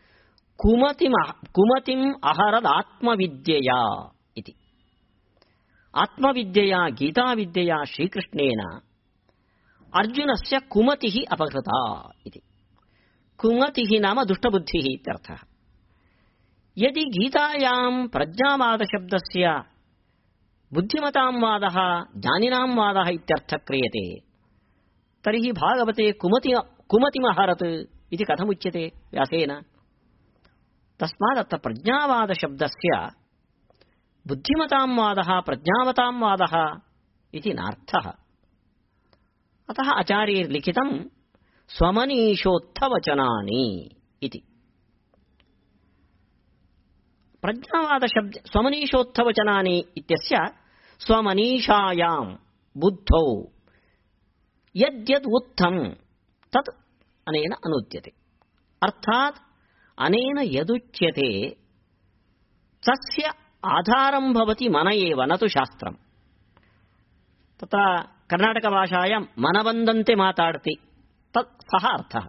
ಕುಮತಿಂ ಅಹರದಾತ್ಮವಿದ್ಯೆಯಾ ಇತಿ. ಆತ್ಮವಿದ್ಯೆಯ ಗೀತಾವಿದ್ಯೆಯ ಶ್ರೀಕೃಷ್ಣೇನ ಅರ್ಜುನಸ್ಯ ಕುಮತಿಃ ಅಪಹೃತ ಇತಿ. ಕುಮತಿಃ ನಾಮ ದುಷ್ಟಬುದ್ಧಿಃ ಇತ್ಯರ್ಥಃ. ಯದಿ ಗೀತಾಯಾಂ ಪ್ರಜ್ಞಾವಾದ ಶಬ್ದಸ್ಯ ಬುದ್ಧಿಮತಾಂ ವಾದಃ ಜ್ಞಾನಿನಾಂ ವಾದಃ ಇತ್ಯರ್ಥಃ ಕ್ರಿಯತೆ ತರ್ಹಿ ಭಾಗವತೆ ಕುಮತಿಮಹರತ್ ಇತಿ ಕಥಮುಚ್ಯತೆ ವ್ಯಾಸೇನ. ತಸ್ಮಾದತ್ರ ಪ್ರಜ್ಞಾವಾದ ಶಬ್ದಸ್ಯ ಬುದ್ಧಿಮತಾಂ ವಾದಃ ಪ್ರಜ್ಞಾವತಾಂ ವಾದಃ ಇತಿ ನಾರ್ಥಃ. ಅತಃ ಆಚಾರ್ಯೈರ್ಲಿಖಿತಂ ಸ್ವಮನೀಷೋತ್ಥವಚನಾನಿ ಇತಿ. ಪ್ರಜ್ಞಾವಾದ ಶಬ್ದ ಸ್ವಮನೀಷೋತ್ಥವಚನಾನಿ ಇತ್ಯಸ್ಯ ಸ್ವಮನೀಷಾಯಾಂ ಬುದ್ಧೌ ಯದ್ಯದ್ ಉತ್ಥಂ ತತ್ ಅನೇನ ಅನುದ್ಯತೆ. ಅರ್ಥಾತ್ ಅನೇನ ಯದುಚ್ಯತೆ ತಸ್ಯ ಆಧಾರಂ ಭವತಿ ಮನ ಏವ ನತು ಶಾಸ್ತ್ರಂ. ತತ್ರ ಕರ್ನಾಟಕ ಭಾಷಾಯಾಂ ಮನ ಬಂದಂತೆ ಮಾತಾಡ್ತಿ ತತ್ ಸಹ ಅರ್ಥಃ.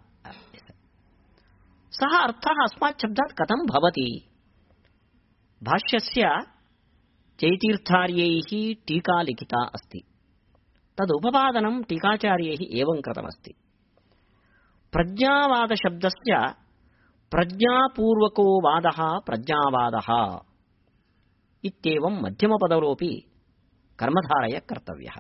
ಸಹ ಅರ್ಥಃ ಅಸ್ಮಾತ್ ಶಬ್ದಾತ್ ಕಥಂ ಭವತಿ. ಭಾಷ್ಯಸ್ಯ ಜೈತೀರ್ಥಾರ್ಯೈಃ ಟೀಕಾ ಲಿಖಿತಾ ಅಸ್ತಿ. ತದುಪಪಾದನಂ ಟೀಕಾಚಾರ್ಯೈಃ ಏವಂ ಕೃತಮಸ್ತಿ. ಪ್ರಜ್ಞಾವಾದಶಬ್ದಸ್ಯ ಪ್ರಜ್ಞಾಪೂರ್ವಕೋ ವಾದಃ ಪ್ರಜ್ಞಾವಾದಃ ಇತ್ಯೇವಂ ಮಧ್ಯಮಪದರೋಪಿ ಕರ್ಮಧಾರಯ ಕರ್ತವ್ಯಃ.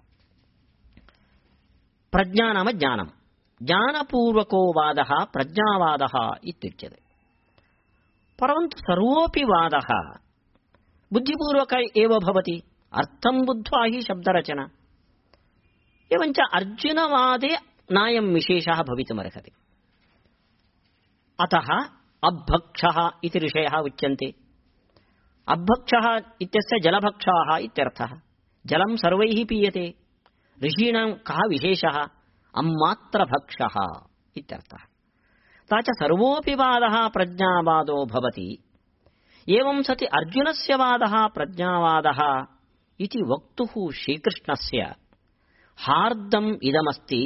ಪ್ರಜ್ಞಾ ನಾಮ ಜ್ಞಾನಂ, ಜ್ಞಾನಪೂರ್ವಕೋ ವಾದಃ ಪ್ರಜ್ಞಾವಾದಃ ಇತ್ಯುಚ್ಯತೆ. ಪರಂತು ಸರ್ವೋಪಿ ವಾದಃ ಬುದ್ಧಿಪೂರ್ವಕ ಏವ ಭವತಿ, ಅರ್ಥಂ ಬುದ್ಧ್ವಾ ಹಿ ಶಬ್ದರಚನಾ. एवञ्च अर्जुनवादे नायं विशेषः भवितुमर्हति. अतः अभक्षः इति ऋषयः उच्यन्ते. अभक्षः इत्यस्य जलभक्षाः इत्यर्थः. जलं सर्वैः पीयते. ऋषीणां कः विशेषः? अम्मात्रभक्षः इत्यर्थः. तथा च सर्वोऽपि वादः प्रज्ञावादो भवति. एवं सति अर्जुनस्य वादः प्रज्ञावादः इति वक्तुः श्रीकृष्णस्य हार्दम् इदमस्ति.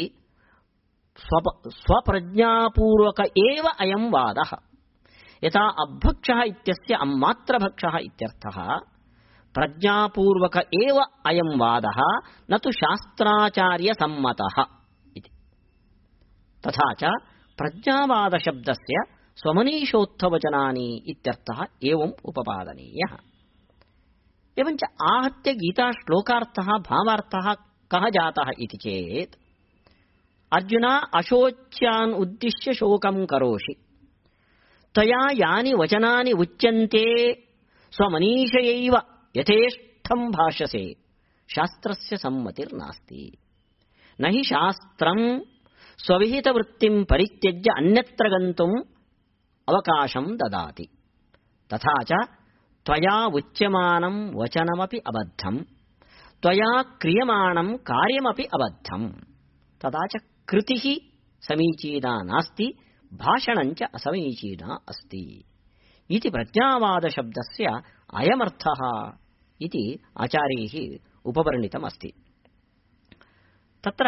स्वप्रज्ञापूर्वक एव अयं वादः. यथा अभक्षः इत्यस्य अम्मात्रभक्षः इत्यर्थः. प्रज्ञापूर्वक एव अयं वादः न तु शास्त्राचार्यसम्मतः इति. तथा च प्रज्ञावादशब्दस्य स्वमनीषोत्थवचनानि इत्यर्थः एवम् उपपादनीयः. एवञ्च आहत्य गीताश्लोकार्थः भावार्थः कः जातः इति चेत्, अर्जुन अशोच्यान् उद्दिश्य शोकं करोषि, त्वया यानि वचनानि उच्यन्ते स्वमनीषयैव यथेष्टं भाष्यसे, शास्त्रस्य सम्मतिर्नास्ति. न हि शास्त्रं स्वविहितवृत्तिं परित्यज्य अन्यत्र गन्तुम् अवकाशं ददाति. तथा च त्वया उच्यमानं वचनमपि अबद्धम्, त्वया क्रियमाणं कार्यमपि अबद्धम्. तथा च कृतिः समीचीना नास्ति, भाषणं च असमीचीना अस्ति इति प्रज्ञावादशब्दस्य अयमर्थः इति आचार्यैः उपवर्णितमस्ति. तत्र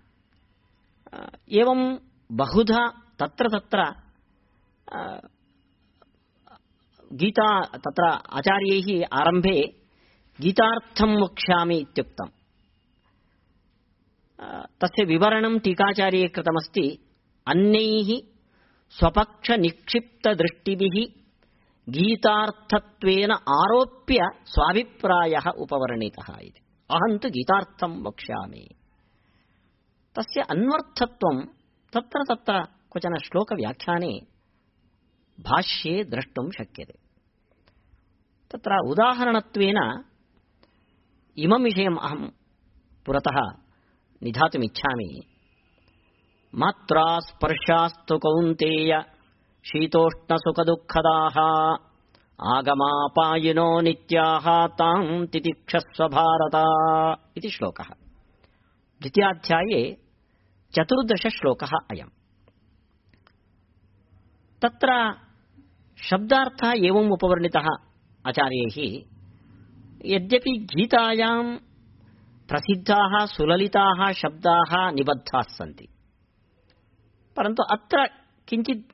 एवं बहुधा तत्र गीता तत्र आचार्यैः आरम्भे गीतार्थं वक्ष्यामि इत्युक्तम्. तस्य विवरणं टीकाचार्ये कृतमस्ति. अन्यैः स्वपक्षनिक्षिप्तदृष्टिभिः गीतार्थत्वेन आरोप्य स्वाभिप्रायः उपवर्णितः इति. अहं तु गीतार्थं वक्ष्यामि. तस्य अन्वर्थत्वं तत्र क्वचन श्लोकव्याख्याने भाष्ये द्रष्टुं शक्यते. तत्र उदाहरणत्वेन इमं विषयम् अहं पुरतः निधातुमिच्छामि. मात्रा स्पर्शास्तु कौन्तेय शीतोष्णसुखदुःखदाः आगमापायिनो नित्याः तां तितिक्षस्व भारत इति श्लोकः. द्वितीयाध्याये 14 श्लोकः अयम्. तत्र शब्दार्थः एवम् उपवर्णितः आचार्यैः. यद्यपि गीतायां प्रसिद्धाः सुललिताः शब्दाः निबद्धाः सन्ति, परन्तु अत्र किञ्चित्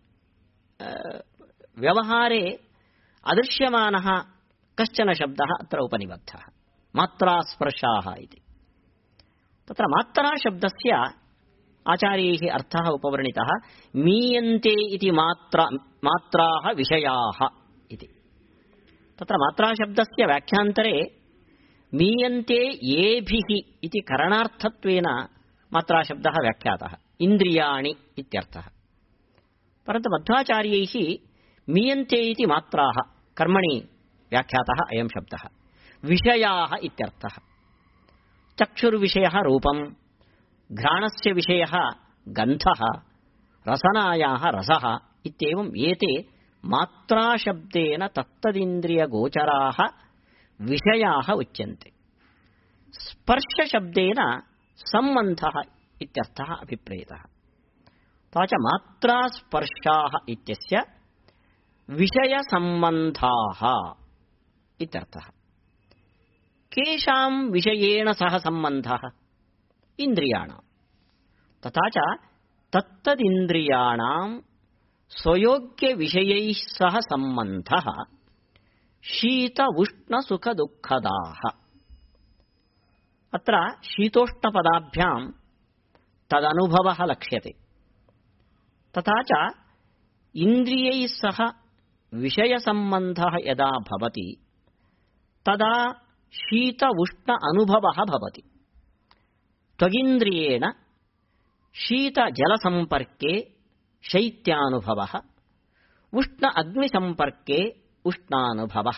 व्यवहारे अदृश्यमानः कश्चन शब्दः अत्र उपनिबद्धः, मात्रास्पर्शाः इति. तत्र मात्रा शब्दस्य आचार्यैः अर्थः उपवर्णितः. मीयन्ते इति मात्राः विषयाः इति. तत्र मात्राशब्दस्य व्याख्यान्तरे मीयन्ते येभिः इति करणार्थत्वेन मात्राशब्दः व्याख्यातः, इन्द्रियाणि इत्यर्थः. परन्तु मध्वाचार्यैः मीयन्ते इति मात्राः कर्मणि व्याख्यातः अयं शब्दः. विषयाः इत्यर्थः. चक्षुर्विषयः रूपं, घ्राणस्य विषयः गन्धः, रसनायाः रसः इत्येवम् एते मात्राशब्देन तत्तदिन्द्रियगोचराः विषयाः उच्यन्ते. स्पर्शशब्देन सम्बन्धः इत्यर्थः अभिप्रेतः. तथा च मात्रास्पर्शाः इत्यस्य विषयसम्बन्धाः इत्यर्थः. केषां विषयेण सह सम्बन्धः? इन्द्रियाणां. तथा च तत्तदिन्द्रियाणां स्वयोग्यविषयैः सह सम्बन्धः शीत उष्ण सुख दुःखदाः. अत्र शीतोष्णपदाभ्यां तदनुभवः लक्ष्यते. तथा च इन्द्रियैः सह विषयसम्बन्धः यदा भवति तदा शीत उष्ण अनुभवः भवति। त्वगिन्द्रियेण शीतजलसम्पर्के शैत्यानुभवः, उष्ण अग्निसम्पर्के उष्णानुभवः।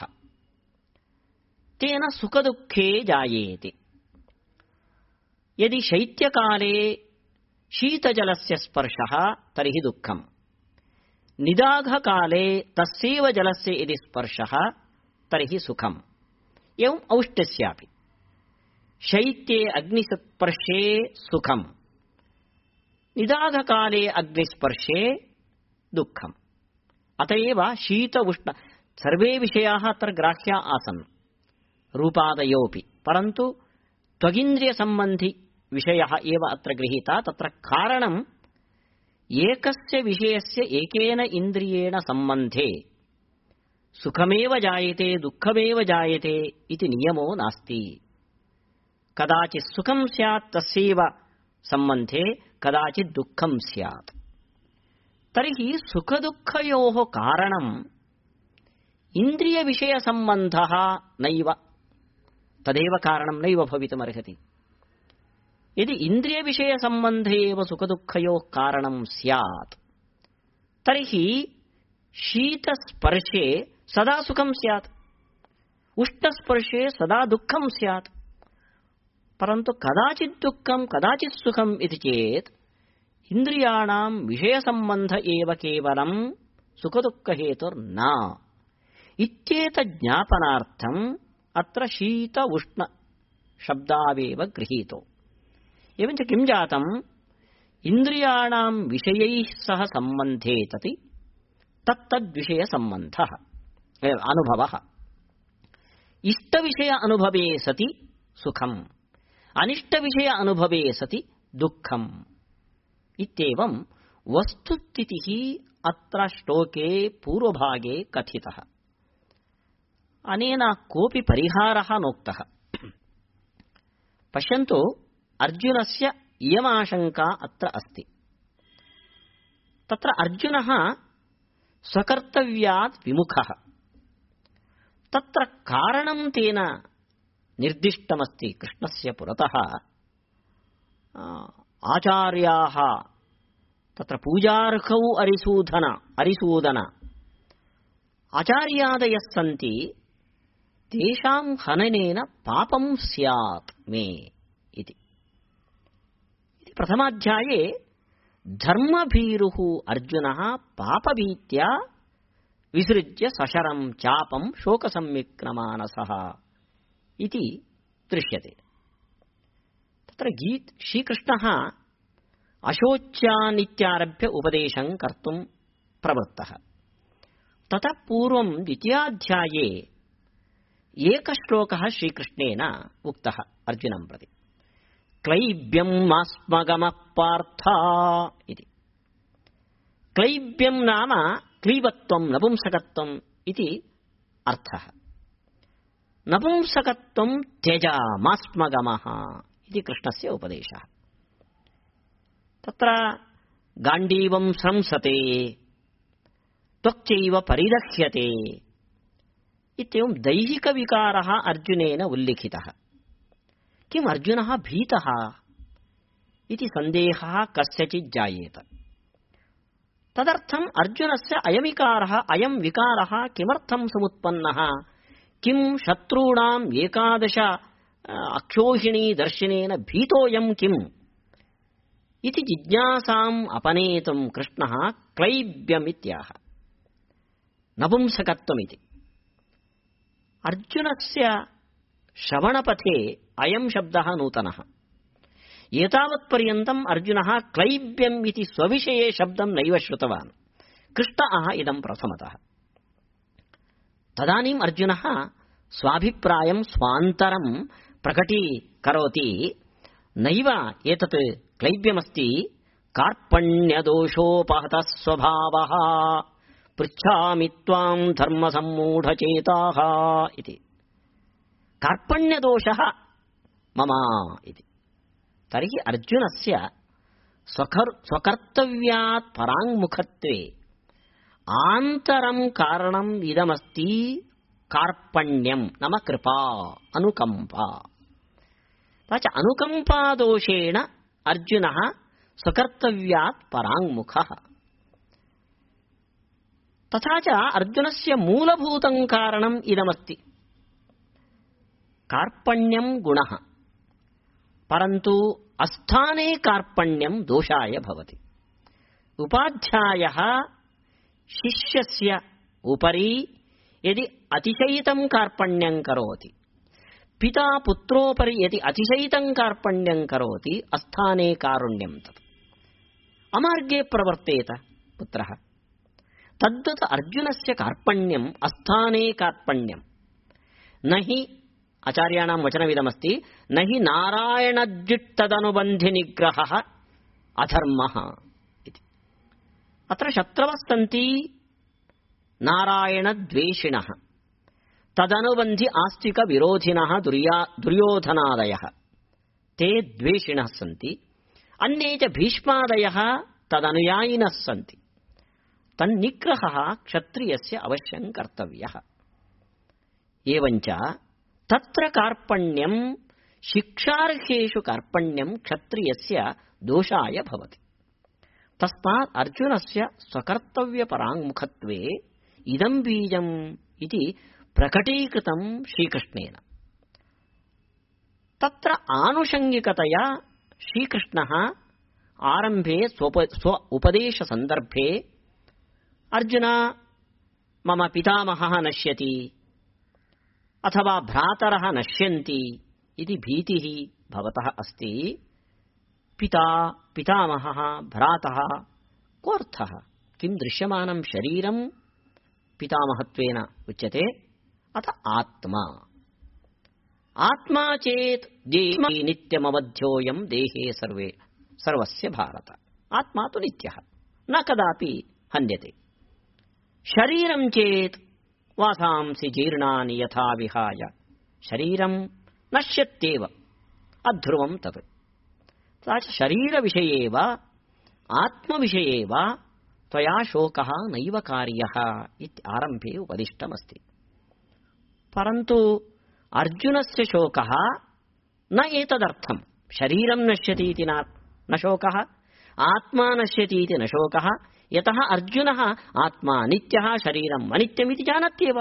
तेन सुखदुःखे जायेते। यदि शैत्यकाले शीतजलस्य स्पर्शः तर्हि दुःखम्, निदाघकाले तस्यैव जलस्य यदि स्पर्शः तर्हि सुखम्। एवम् औष्ण्यस्यापि शैत्ये अग्निस्पर्शे सुखम्, निदाघकाले अग्निस्पर्शे दुःखम्। अतएव शीत उष्ण सर्वे विषयाः अत्र ग्राह्या आसन् रूपादयोऽपि, परन्तु त्वगिन्द्रियसम्बन्धि विषयः एव अत्र गृहीता। तत्र कारणम् एकस्य विषयस्य एकेन इन्द्रियेण सम्बन्धे सुखमेव जायते दुःखमेव जायते इति नियमो नास्ति। कदाचित् सुखं स्यात् तस्यैव सम्बन्धे, कदाचित् दुःखं स्यात्। तर्हि सुखदुःखयोः कारणम् इन्द्रियविषयसम्बन्धः नैव, तदेव कारणं नैव भवितुमर्हति। यदि इन्द्रियविषयसम्बन्धे एव सुखदुःखयोः कारणं स्यात् तर्हि शीतस्पर्शे सदा सुखं स्यात्, उष्णस्पर्शे सदा दुःखं स्यात्। परन्तु कदाचित् दुःखं कदाचित् सुखम् इति चेत् इन्द्रियाणां विषयसम्बन्ध एव केवलं सुखदुःखहेतुर्न इत्येतज्ज्ञापनार्थम् अत्र शीत उष्ण शब्दावेव गृहीतो। एवञ्च किं जातम्, इन्द्रियाणां विषयैः सह सम्बन्धे तति तत्तद्विषयसम्बन्धः अनुभवः। इष्टविषय अनुभवे सति सुखम्, अनिष्टविषय अनुभवे सति दुःखम् इत्येवं वस्तुस्थितिः अत्र श्लोके पूर्वभागे कथितः। अनेन कोऽपि परिहारः नोक्तः। पश्यन्तु, अर्जुनस्य इयमाशङ्का अत्र अस्ति। तत्र अर्जुनः स्वकर्तव्यात् विमुखः। तत्र कारणं तेन निर्दिष्टमस्ति कृष्णस्य पुरतः। आचार्याः तत्र पूजार्हौ अरिसूदन आचार्यादयः सन्ति, तेषां हननेन पापं स्यात् मे इति। प्रथमाध्याये धर्मभीरुः अर्जुनः पापभीत्या विसृज्य सशरं चापं शोकसंविघ्नमानसः इति दृश्यते। तत्र श्रीकृष्णः अशोच्यानित्यारभ्य उपदेशं कर्तुं प्रवृत्तः। ततः पूर्वं द्वितीयाध्याये एकश्लोकः श्रीकृष्णेन उक्तः अर्जुनं प्रति, क्लैब्यं मास्मगमः पार्थ इति। क्लैब्यं नाम क्लीबत्वं नपुंसकत्वम् इति अर्थः। नपुंसकत्वं त्यज मास्मगमः इति कृष्णस्य उपदेशः। तत्र गाण्डीवं संसते त्वक्चैव परिदह्यते इत्येवं दैहिकविकारः अर्जुनेन उल्लिखितः। किम् अर्जुनः भीतः इति सन्देहः कस्यचित् जायेत। तदर्थम् अर्जुनस्य अयं विकारः किमर्थं समुत्पन्नः, किं शत्रूणाम् 11 अक्षोहिणी दर्शनेन भीतोऽयं किम् इति जिज्ञासाम् अपनेतुं कृष्णः क्लैब्यमित्याह नपुंसकत्वमिति। अर्जुनस्य श्रवणपथे अयं शब्दः नूतनः। एतावत्पर्यन्तम् अर्जुनः क्लैब्यम् इति स्वविषये शब्दं नैव श्रुतवान्, कृष्णः इदं प्रथमतः। तदानीम् अर्जुनः स्वाभिप्रायं स्वान्तरं प्रकटीकरोति। नैव एतत् क्लैब्यमस्ति, कार्पण्यदोषोपहतः स्वभावः, पृच्छामि त्वां धर्मसम्मूढचेताः इति। कार्पण्यदोषः मम इति। तर्हि अर्जुनस्य ಸ್ವಕರ್ತವ್ಯಾತ್ ಪರಾಂಗುಖತ್ವೇ ಆಂತರಂ ಕಾರಣಂ ಇದಮಸ್ತಿ ಕಾರ್ಪಣ್ಯಂ ನಮ ಕೃಪಾ ಅನುಕಂಪ. ಅನುಕಂಪಾದೋಷೇಣ ಅರ್ಜುನಃ ಸ್ವಕರ್ತವ್ಯಾತ್ ಪರಾಂಗುಖಃ. ತಥಾ ಚ ಅರ್ಜುನಸ್ಯ ಮೂಲಭೂತಂ ಕಾರಣಂ ಇದಮಸ್ತಿ ಕಾರ್ಪಣ್ಯಂ ಗುಣಃ, ಪರಂತು ಅಸ್ಥಾನೇ ಕಾರ್ಪಣ್ಯಂ ದೋಷಾಯ ಭವತಿ. ಉಪಾಧ್ಯಾಯಃ ಶಿಷ್ಯಸ್ಯ ಉಪರಿ ಯದಿ ಅತಿಶಯಿತಂ ಕಾರ್ಪಣ್ಯಂ ಕರೋತಿ, ಪಿತಾ ಪುತ್ರೋಪರಿ ಯದಿ ಅತಿಶಯಿತಂ ಕಾರ್ಪಣ್ಯಂ ಕರೋತಿ ಅಸ್ಥಾನೇ ಕಾರುಣ್ಯಂ ತತ್. ಅಮಾರ್ಗೇ ಪ್ರವರ್ತೇತ ಪುತ್ರಃ ತದ್ವತ್ ಅರ್ಜುನಸ್ಯ ಕಾರ್ಪಣ್ಯಂ ಅಸ್ಥಾನೇ ಕಾರ್ಪಣ್ಯಂ ನಹಿ ಆಚಾರ್ಯಾಣಾಂ ವಚನವಿದಮಸ್ತಿ ನಹಿ ನಾರಾಯಣಜ್ಜಿಟ್ಟದನುಬಂಧಿ ನಿಗ್ರಹಃ ಅಧರ್ಮಃ ಇತಿ. ಅತ್ರ ಶತ್ರವಃ ಸಂತಿ ನಾರಾಯಣದ್ವೇಷಿಣಃ ತದನುಬಂಧಿ ಆಸ್ತಿಕ ವಿರೋಧಿನಃ ದುರ್ಯೋಧನಾದಯಃ ತೇ ದ್ವೇಷಿಣಃ ಸಂತಿ, ಅನ್ಯೇ ಚ ಭೀಷ್ಮಾದಯಃ ತದನುಯಾಯಿನಃ ಸಂತಿ. ತನ್ನಿಗ್ರಹಃ ಕ್ಷತ್ರಿಯಸ್ಯ ಅವಶ್ಯಂ ಕರ್ತವ್ಯಃ. ಏವಂಚ ತತ್ರ ಕಾರ್ಪಣ್ಯಂ ಶಿಕ್ಷಾರ್ಹೇಷು ಕಾರ್ಪಣ್ಯಂ ಕ್ಷತ್ರಿಯಸ್ಯ ದೋಷಾಯ ಭವತಿ. ತಸ್ಮಾತ್ ಅರ್ಜುನಸ್ಯ ಸ್ವಕರ್ತವ್ಯ ಪರಾಂಗುಖತ್ವೇ ಇದಂ ಬೀಜಂ ಇತಿ ಪ್ರಕಟೀಕೃತಂ ಶ್ರೀಕೃಷ್ಣೇನ. ತತ್ರ ಆನುಷಂಗಿಕತೆಯ ಶ್ರೀಕೃಷ್ಣಃ ಆರಂಭೆ ಸ್ವ ಉಪದೇಶ ಸಂದರ್ಭೆ ಅರ್ಜುನ ಮಮ ಪಿತಾಮಹಃ ನಶ್ಯತಿ ಅಥವಾ ಭ್ರಾತರಃ ನಶ್ಯಂತಿ ಇತಿ ಭೀತಿಃ ಭವತಃ ಅಸ್ತಿ. ಪಿತಾ ಪಿತಾಮಹಃ ಭ್ರಾತಃ ಕೋರ್ಥಃ ಕಿಂ ದೃಶ್ಯಮಾನಂ ಶರೀರಂ ಪಿತಾಮಹತ್ವೇನ ಉಚ್ಯತೆ ಅಥ ಆತ್ಮ. ಆತ್ಮಾ ಚೇತ್ ದೇಹಿ ನಿತ್ಯಮವಧ್ಯೋಯಂ ದೇಹೇ ಸರ್ವಸ್ಯ ಭಾರತ. ಆತ್ಮಾ ತು ನಿತ್ಯಃ ನ ಕದಾಪಿ ಹನ್ಯತೆ. ಶರೀರಂ ಚೇತ್ ವಾಸಾಂಸಿ ಜೀರ್ಣಾನಿ ಯಥಾ ವಿಹಾಯ ಶರೀರಂ ನಶ್ಯತ್ಯೇವ ಅಧ್ರುವಂ ತತ್. ಶರೀರ ವಿಷಯೇ ವಾ ಆತ್ಮ ವಿಷಯೇ ವಾ ತ್ವಯಾ ಶೋಕಃ ನೈವ ಕಾರ್ಯಃ ಇತಿ ಆರಂಭೆ ಉಪದಿಷ್ಟಮಸ್ತಿ. ಪರಂತು ಅರ್ಜುನಸ್ಯ ಶೋಕಃ ನ ಏತದರ್ಥಂ. ಶರೀರಂ ನಶ್ಯತಿ ಇತಿ ನ ಶೋಕಃ, ಆತ್ಮಾ ನಶ್ಯತಿ ಇತಿ ನ ಶೋಕಃ. ಯತಃ ಅರ್ಜುನಃ ಆತ್ಮಾ ನಿತ್ಯಃ ಶರೀರಂ ಅನಿತ್ಯಮಿತಿ ಜಾನತ್ಯೇವ.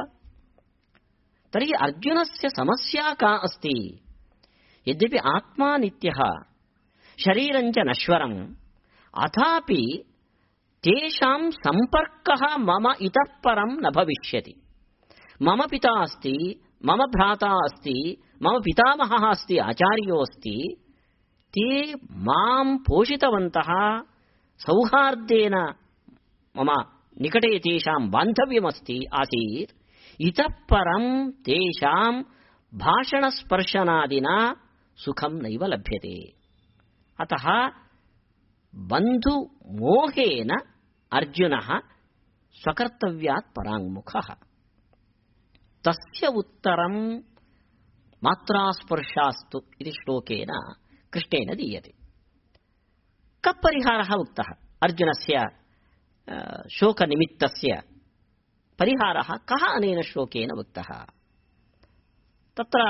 ತರ್ಹಿ ಅರ್ಜುನಸ್ಯ ಸಮಸ್ಯಾ ಕಾ ಅಸ್ತಿ? ಯದ್ಯಪಿ ಆತ್ಮಾ ನಿತ್ಯಃ ಶರೀರಂಚ ನಶ್ವರಂ ಅಥಾಪಿ ತೇಷಾಂ ಸಂಪರ್ಕಃ ಮಮ ಇತಃ ಪರಂ ನ ಭವಿಷ್ಯತಿ. ಮಮ ಪಿತಾ ಅಸ್ತಿ, ಮಮ ಭ್ರಾತಾ ಅಸ್ತಿ, ಮಮ ಪಿತಾಮಹಃ ಅಸ್ತಿ, ಆಚಾರ್ಯೋ ಅಸ್ತಿ. ತೇ ಮಾಂ ಪೋಷಿತವಂತಃ ಸೌಹಾರ್ದೇನ ಮಮ ನಿಕಟೇ ತೇಷಾಂ ಬಾಂಧವ್ಯಮಸ್ತಿ ಆಸೀತ್. ಇತಃ ಪರಂ ತೇಷಾಂ ಭಾಷಣಸ್ಪರ್ಶನಾದಿನ ಸುಖಂ ನೈವ ಲಭ್ಯತೆ. ಅತಃ ಬಂಧು ಮೋಹೇನ ಅರ್ಜುನಃ ಸ್ವಕರ್ತವ್ಯಾತ್ ಪರಾಂಗುಖಃ. ತಸ್ಯ ಉತ್ತರಂ ಮಾತ್ರಾಸ್ಪರ್ಶಾಸ್ತು ಇತಿ ಶ್ಲೋಕೇನ ಕೃಷ್ಣೇನ ದೀಯತೆ. ಕಪ್ಪರಿಹಾರಃ ಉಕ್ತಃ ಅರ್ಜುನಸ್ಯ ಶೋಕನಿಮಿತ್ತಸ್ಯ ಪರಿಹಾರಃ ಕಃ ಅನೇನ ಶ್ಲೋಕೇನ ಉಕ್ತಃ? ತತ್ರ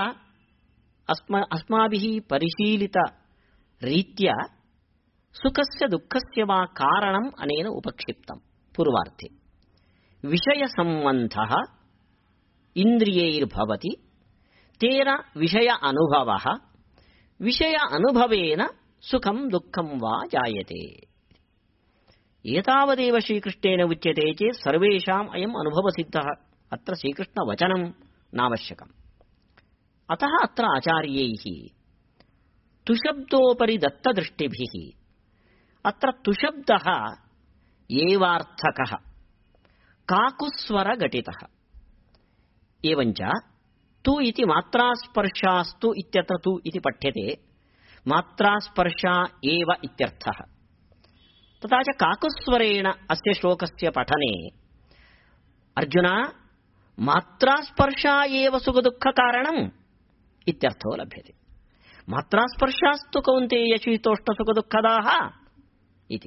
ಅಸ್ಮಾಭಿಃ ಪರಿಶೀಲಿತ ರೀತ್ಯ ಸುಖಸ್ಯ ದುಃಖಸ್ಯ ವಾ ಕಾರಣಂ ಅನೇನ ಉಪಕ್ಷಿಪ್ತಂ. ಪೂರ್ವಾರ್ಥೆ ವಿಷಯ ಸಂಬಂಧಃ ಇಂದ್ರಿಯೈರ್ಭವತಿ ತೇನ ವಿಷಯ ಅನುಭವಃ, ವಿಷಯ ಅನುಭವೇನ ಸುಖಂ ದುಃಖಂ ವಾ ಜಾಯತೆ. ಏತಾವದೇವ ಶ್ರೀಕೃಷ್ಣೇನ ಉಚ್ಯತೆ ಚೇತ್ ಸರ್ವೇಷಾಂ ಅಯಂ ಅನುಭವಸಿದ್ಧಃ. ಅತ್ರ ಶ್ರೀಕೃಷ್ಣ ವಚನಂ ನಾವಶ್ಯಕಂ. ಅತಃ ಅತ್ರ ಆಚಾರ್ಯೈಃ ತುಶಬ್ದೋಪರಿ ದತ್ತದೃಷ್ಟಿಭಿಃ ಅತ್ರ ತುಶಬ್ದಃ ಏವಾರ್ಥಕಃ ಕಾಕುಸ್ವರ ಘಟಿತಃ. ಏವಂಚ ತು ಇತಿ ಮಾತ್ರಾಸ್ಪರ್ಶಾಸ್ತು ಇತ್ಯತ್ರ ತು ಇತಿ ಪಠ್ಯತೆ. ಮಾತ್ರಾಸ್ಪರ್ಶ ಏವ ಇತ್ಯರ್ಥಃ. ತಥಾ ಚ ಕಾಕುಸ್ವರೇಣ ಅಸ್ಯ ಶ್ಲೋಕಸ್ಯ ಪಠನೆ ಅರ್ಜುನ ಮಾತ್ರಾಸ್ಪರ್ಶ ಏವ ಸುಖ ದುಃಖ ಕಾರಣಂ ಇತ್ಯರ್ಥೋ ಲಭ್ಯತೆ. ಮಾತ್ರಾಸ್ಪರ್ಶಾಸ್ತು ಕೌಂತೆಯ ಶೀತೋಷ್ಣ ಸುಖ ದುಃಖದಾಃ इति।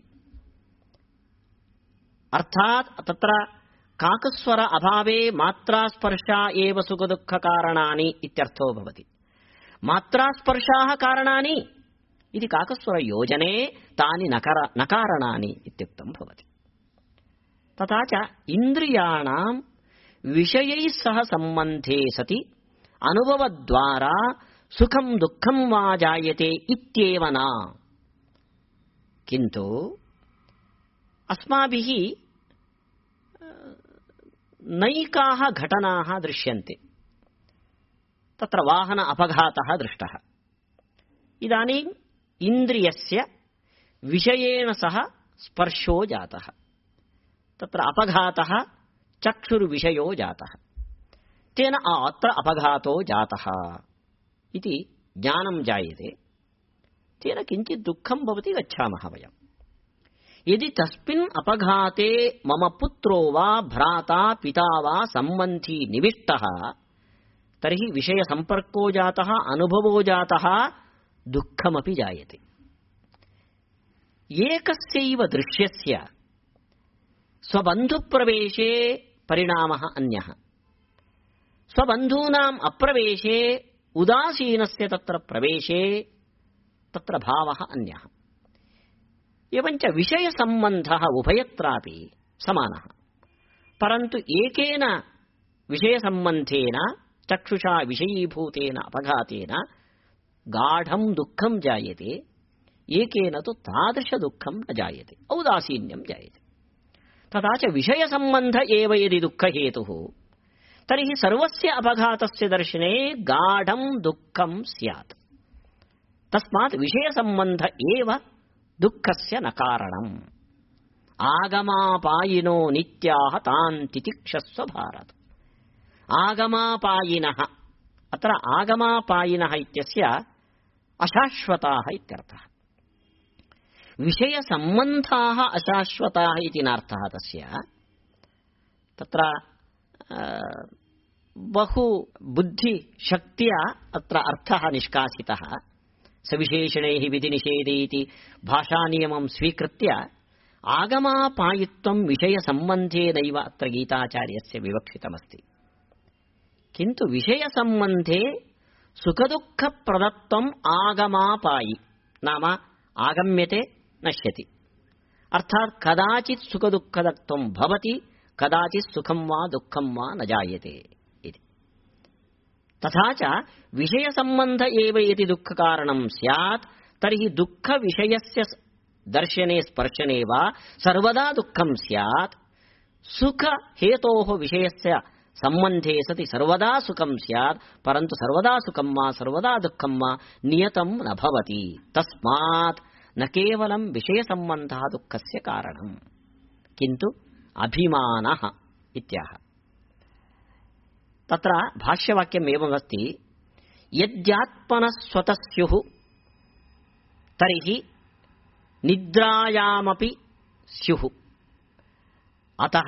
अर्थात् तत्र काकस्वर अभावे मात्रास्पर्शा एव सुखदुःखकारणानि इत्यर्थो भवति। मात्रास्पर्शाः कारणानि इति काकस्वरयोजने तानि नकारणानि इत्युक्तं भवति। तथा च इन्द्रियाणां विषयैः सह सम्बन्धे सति अनुभवद्वारा सुखं दुःखं वा जायते इत्येव न, किन्तु अस्माभिः नैकाः घटनाः दृश्यन्ते। तत्र वाहन अपघातः दृष्टः, इदानीम् इन्द्रियस्य विषयेण सह स्पर्शो जातः, तत्र अपघातः चक्षुर्विषयो जातः, तेन अत्र अपघातो जातः इति ज्ञानं जायते। तेन किञ्चित् दुःखं भवति, गच्छामः वयम्। यदि तस्मिन् अपघाते मम पुत्रो वा भ्राता पिता वा सम्बन्धी निविष्टः, तर्हि विषयसम्पर्को जातः, अनुभवो जातः, दुःखमपि जायते। एकस्यैव दृश्यस्य स्वबन्धुप्रवेशे परिणामः अन्यः, स्वबन्धूनाम् अप्रवेशे उदासीनस्य तत्र प्रवेशे तत्र भावः अन्यः। एवञ्च विषयसम्बन्धः उभयत्रापि समानः, परन्तु एकेन विषयसम्बन्धेन चक्षुषा विषयीभूतेन अपघातेन गाढं दुःखं जायते, एकेन तु तादृशदुःखं न जायते, औदासीन्यं जायते। तथा च विषयसम्बन्ध एव यदि दुःखहेतुः, तर्हि सर्वस्य अपघातस्य दर्शने गाढं दुःखं स्यात्। तस्मात् विषयसम्बन्ध एव दुःखस्य न कारणम्। आगमापायिनो नित्याः तान् तितिक्षस्व भारत। आगमापायिनः, अत्र आगमापायिनः इत्यस्य अशाश्वताः इत्यर्थः। विषयसम्बन्धाः अशाश्वताः इति नार्थः तस्य। तत्र बहु बुद्धिशक्त्या अत्र अर्थः निष्कासितः। सविशेषणैः विधिनिषेधे इति भाषानियमं स्वीकृत्य आगमापायित्वं विषयसम्बन्धेनैव अत्र गीताचार्यस्य विवक्षितमस्ति। किन्तु विषयसम्बन्धे सुखदुःखप्रदत्वम् आगमापायि, नाम आगम्यते नश्यति, अर्थात् कदाचित् सुखदुःखदत्वं भवति, कदाचित् सुखं वा दुःखं वा न जायते इति। तथा च विषयसम्बन्ध एव यदि दुःखकारणं स्यात्, तर्हि दुःखविषयस्य दर्शने स्पर्शने वा सर्वदा दुःखं स्यात्। सुखहेतोः विषयस्य सम्बन्धे सति सर्वदा सुखं स्यात्, परन्तु सर्वदा सुखं वा सर्वदा दुःखं वा नियतं न भवति। तस्मात् न केवलं विषयसम्बन्धः दुःखस्य कारणं, किन्तु अभिमानः इत्याह। तत्र भाष्यवाक्यम् एवमस्ति, यद्यात्मनः स्वतः स्युः तर्हि निद्रायामपि स्युः, अतः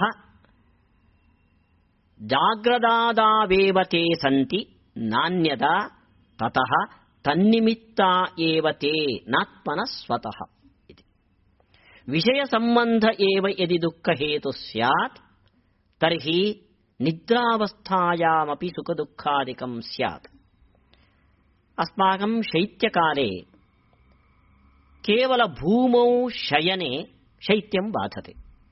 जाग्रदादावेव ते सन्ति नान्यदा ततः तन्निमित्ता एव ते नात्मनः स्वतः इति। विषयसम्बन्ध एव यदि दुःखहेतुः स्यात्, तर्हि निद्रावस्थायामपि सुखदुःखादिकं स्यात्। अस्माकं शैत्यकाले केवल भूमौ शयने शैत्यं बाधते,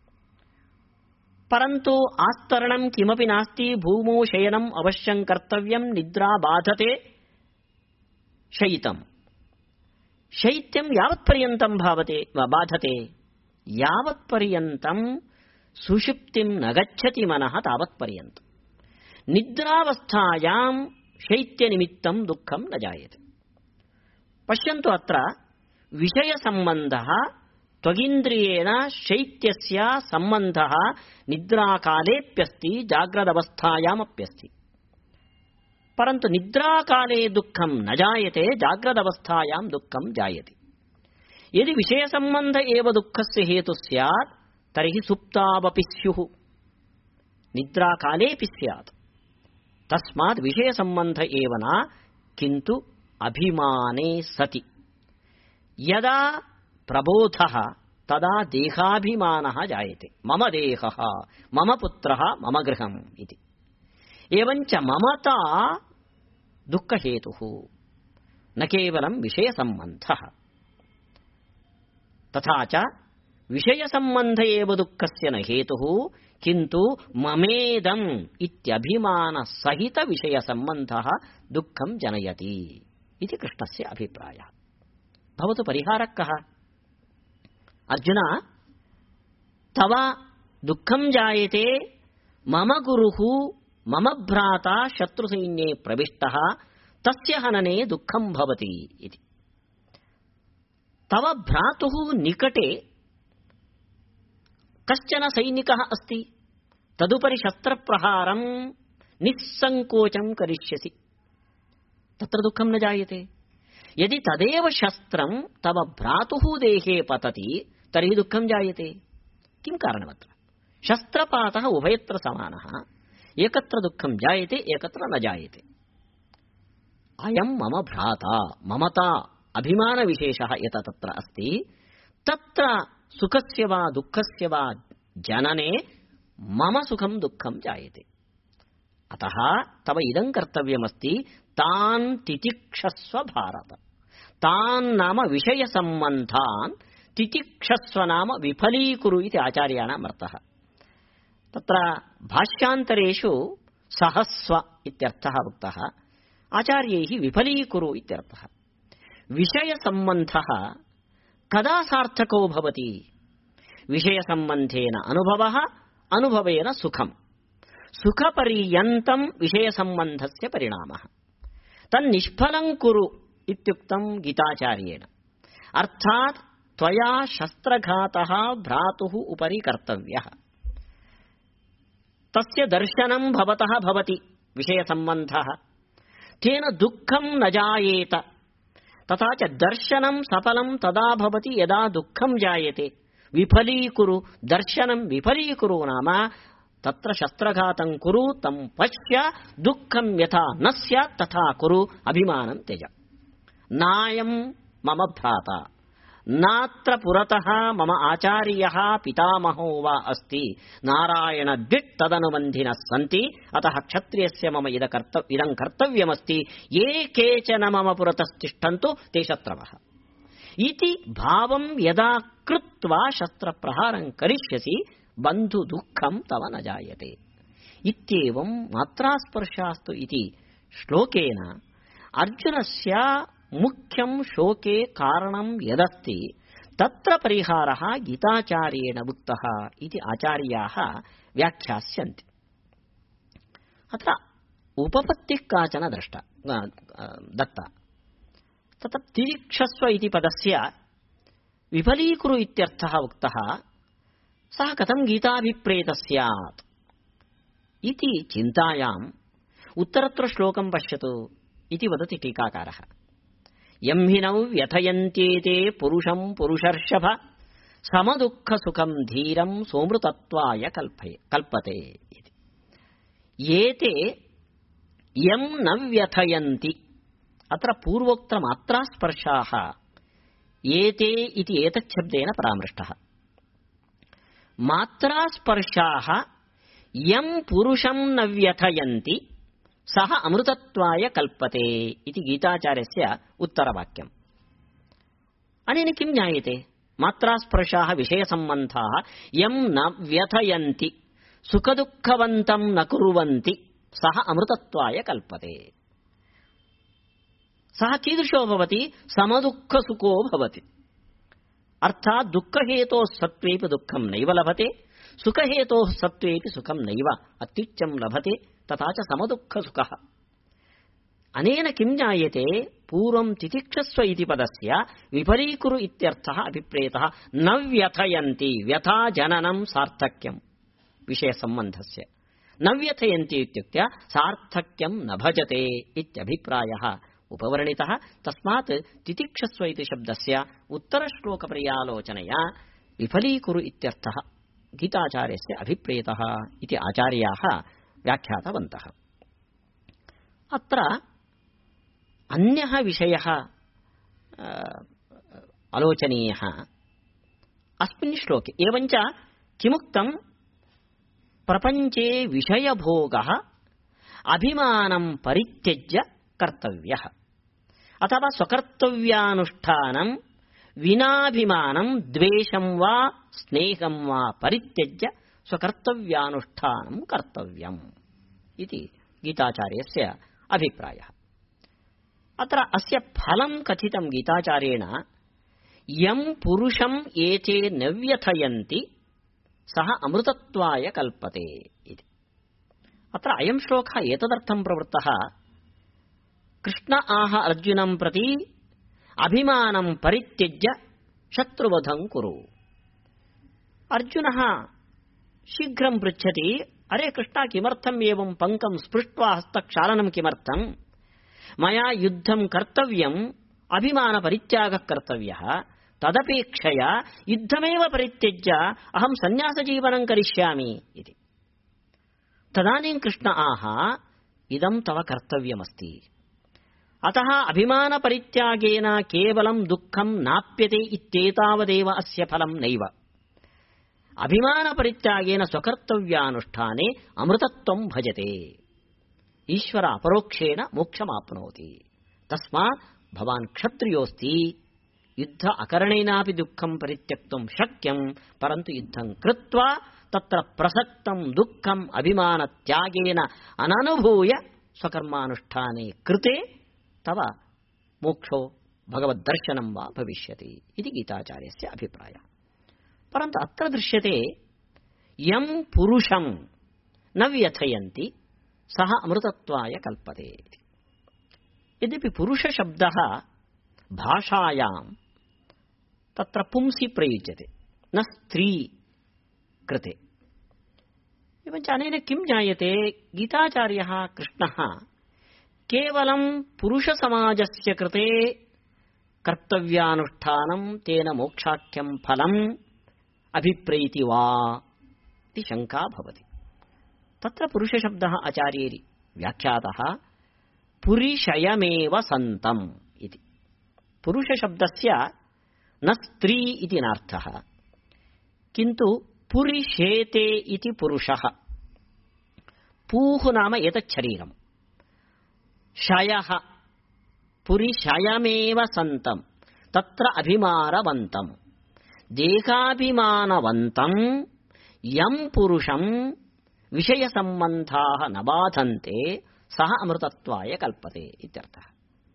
परन्तु आस्तरणं किमपि नास्ति, भूमौ शयनम् अवश्यं कर्तव्यं, निद्रा बाधते शयितं। शैत्यं यावत्पर्यन्तं बाधते, यावत्पर्यन्तं सुषुप्तिं न गच्छति मनः, तावत्पर्यन्तं निद्रावस्थायां शैत्यनिमित्तं दुःखं न जायते। पश्यन्तु, अत्र विषयसम्बन्धः त्वगिन्द्रियेण शैत्यस्य सम्बन्धः निद्राकालेऽप्यस्ति, जाग्रदवस्थायामप्यस्ति, परन्तु निद्राकाले दुःखं न जायते, जाग्रदवस्थायां दुःखं जायते। यदि विषयसम्बन्ध एव दुःखस्य हेतुः स्यात्, तर्हि सुप्तावपि स्युः, निद्राकालेऽपि स्यात्। तस्मात् विषयसम्बन्ध एव न, किन्तु अभिमाने सति। यदा प्रबोधः तदा देहाभिमानः जायते, मम देहः, मम पुत्रः, मम गृहम् इति। एवञ्च ममता दुःखहेतुः, न केवलं विषयसम्बन्धः। तथा च विषयसम्बन्ध एव दुःखस्य न हेतुः, किन्तु ममेदम् इत्यभिमानसहितविषयसम्बन्धः दुःखं जनयति इति कृष्णस्य अभिप्रायः। भवतु परिहारः कः? अर्जुन, तव दुःखं जायते, मम गुरुः मम भ्राता शत्रुसैन्ये प्रविष्टः, तस्य हनने दुःखं भवति इति। तव भ्रातुः निकटे कश्चन सैनिकः अस्ति, तदुपरि शस्त्रप्रहारं निस्सङ्कोचं करिष्यसि, तत्र दुःखं न जायते। यदि तदेव शस्त्रं तव भ्रातुः देहे पतति तर्हि दुःखं जायते। किं कारणमत्र? शस्त्रपातः उभयत्र समानः, एकत्र दुःखं जायते, एकत्र न जायते। अयं मम भ्राता, ममता अभिमानविशेषः यत् तत्र अस्ति, तत्र सुखस्य वा दुःखस्य वा जनने मम सुखं दुःखं जायते। अतः तव इदं कर्तव्यमस्ति, तान् तितिक्षस्व भारत। तान् नाम विषयसम्बन्धान्, तितिक्षस्व नाम विफलीकुरु इति आचार्याणाम् अर्थः। तत्र भाष्यान्तरेषु सहस्व इत्यर्थः उक्तः, आचार्यैः विफलीकुरु इत्यर्थः। विषयसम्बन्धः कदा सार्थको भवति? विषयसम्बन्धेन अनुभवः, अनुभवेन सुखम्, सुखपर्यन्तं विषयसम्बन्धस्य परिणामः। तन्निष्फलं कुरु इत्युक्तं गीताचार्येण। अर्थात् त्वया शस्त्रघातः भ्रातुः उपरि कर्तव्यः, तस्य दर्शनं भवतः भवति विषयसम्बन्धः, तेन दुःखं न जायेत। तथा च दर्शनं सफलं तदा भवति यदा दुःखं जायते। विफलीकुरु, दर्शनं विफलीकुरु नाम तत्र शस्त्रघातं कुरु, तं पश्य, दुःखं यथा न स्यात् तथा कुरु, अभिमानं त्यज। नायं मम भ्राता, नात्र पुरतः मम आचार्यः पितामहो वा अस्ति, नारायणद्विट् तदनुबन्धिनः सन्ति, अतः क्षत्रियस्य मम इदं कर्तव्यमस्ति, ये केचन मम पुरतस्तिष्ठन्तु ते शत्रवः इति भावं यदा कृत्वा शस्त्रप्रहारं करिष्यसि, बन्धु दुःखं तव न जायते। इत्येवं मात्रास्पर्शास्तु इति श्लोकेन अर्जुनस्य मुख्यं शोके कारणं यदस्ति तत्र परिहारः गीताचार्येण उक्तः इति आचार्याः व्याख्यास्यन्ति। अत्र उपपत्तिः काचन दत्ता। तत्र तितिक्षस्व इति पदस्य विफलीकुरु इत्यर्थः उक्तः, सः कथं गीताभिप्रेतः स्यात् इति चिन्तायाम् उत्तरत्र श्लोकं पश्यतु इति वदति टीकाकारः। यं हि नौ व्यथयन्त्येते पुरुषं पुरुषर्षभ, समदुःखसुखं धीरं सोमृतत्वाय कल्पते इति। एते यं न व्यथयन्ति, अत्र पूर्वोक्तमात्रास्पर्शाः एते इति एतच्छब्देन परामृष्टः। मात्रास्पर्शाः यं पुरुषं न व्यथयन्ति सः अमृतत्वाय कल्पते इति गीताचार्यस्य उत्तरवाक्यम्। अनेन किं ज्ञायते? मात्रास्पर्शाः विषयसम्बन्धाः यं न व्यथयन्ति, सुखदुःखवन्तं न कुर्वन्ति, सः अमृतत्वाय कल्पते। सः कीदृशो भवति? समदुःखसुखो भवति। अर्थात् दुःखहेतोः सत्त्वेऽपि दुःखं नैव लभते, सुखहेतोः सत्त्वेऽपि सुखं नैव अत्युच्चं लभते, तथा च समदुःखसुखः। अनेन किं ज्ञायते? पूर्वं तितिक्षस्व इति पदस्य विफलीकुरु इत्यर्थः अभिप्रेतः। न व्यथयन्ति, व्यथा जननं सार्थक्यं विषयसम्बन्धस्य, न व्यथयन्ति इत्युक्ते सार्थक्यं न भजते इत्यभिप्रायः उपवर्णितः। तस्मात् तितिक्षस्व इति शब्दस्य उत्तरश्लोकपर्यालोचनया विफलीकुरु इत्यर्थः गीताचार्यस्य अभिप्रेतः इति आचार्याः व्याख्यातवन्तः। अत्र अन्यः विषयः आलोचनीयः। अस्मिन् श्लोके एवञ्च किमुक्तं प्रपञ्चे विषयभोगः अभिमानं परित्यज्य कर्तव्यः अथवा स्वकर्तव्यानुष्ठानं विनाभिमानं द्वेषं वा स्नेहं वा परित्यज्य स्वकर्तव्यानुष्ठानं कर्तव्यम् इति गीताचार्यस्य अभिप्रायः। अत्र अस्य फलं कथितं गीताचार्येण यं पुरुषम् एते न व्यथयन्ति सः अमृतत्वाय कल्पते इति। अत्र अयं श्लोकः एतदर्थं प्रवृत्तः कृष्ण आह अर्जुनं प्रति अभिमानं परित्यज्य शत्रुवधं कुरु। अर्जुनः शीघ्रं पृच्छति, अरे कृष्ण किमर्थम् एवं पङ्कं स्पृष्ट्वा हस्तक्षालनं किमर्थम्? मया युद्धं कर्तव्यम्, अभिमानपरित्यागः कर्तव्यः, तदपेक्षया युद्धमेव परित्यज्य अहं सन्न्यासजीवनं करिष्यामि इति। तदानीं कृष्ण आह इदं तव कर्तव्यमस्ति, अतः अभिमानपरित्यागेन केवलं दुःखं नाप्यते इत्येतावदेव अस्य फलं नैव। अभिमानपरित्यागेन स्वकर्तव्यानुष्ठाने अमृतत्वं भजते, ईश्वर अपरोक्षेण मोक्षमाप्नोति। तस्मात् भवान् क्षत्रियोऽस्ति, युद्ध अकरणेनापि दुःखं परित्यक्तुं शक्यं, परन्तु युद्धं कृत्वा तत्र प्रसक्तं दुःखम् अभिमानत्यागेन अननुभूय स्वकर्मानुष्ठाने कृते तव मोक्षो भगवद्दर्शनं वा भविष्यति इति गीताचार्यस्य अभिप्रायः। परन्तु अत्र दृश्यते यं पुरुषं न व्यथयन्ति सः अमृतत्वाय कल्पते। यद्यपि पुरुषशब्दः भाषायां तत्र पुंसि प्रयुज्यते, न स्त्री कृते। एवञ्च अनेन किं ज्ञायते, गीताचार्यः कृष्णः केवलं पुरुषसमाजस्य कृते कर्तव्यानुष्ठानं तेन मोक्षाख्यं फलम् अभिप्रैति वा इति शङ्का भवति। तत्र पुरुषशब्दः आचार्यैः व्याख्यातः पुरिशयमेव सन्तम् इति। पुरुषशब्दस्य न स्त्री इति नार्थः, किन्तु पुरिशेते इति पुरुषः। पूः नाम एतत् शरीरम्, शयः पुरिशयमेव सन्तम् तत्र अभिमानवन्तम् देहाभिमानवन्तम् यं पुरुषं विषयसम्बन्धाः न बाधन्ते सः अमृतत्वाय कल्पते इत्यर्थः।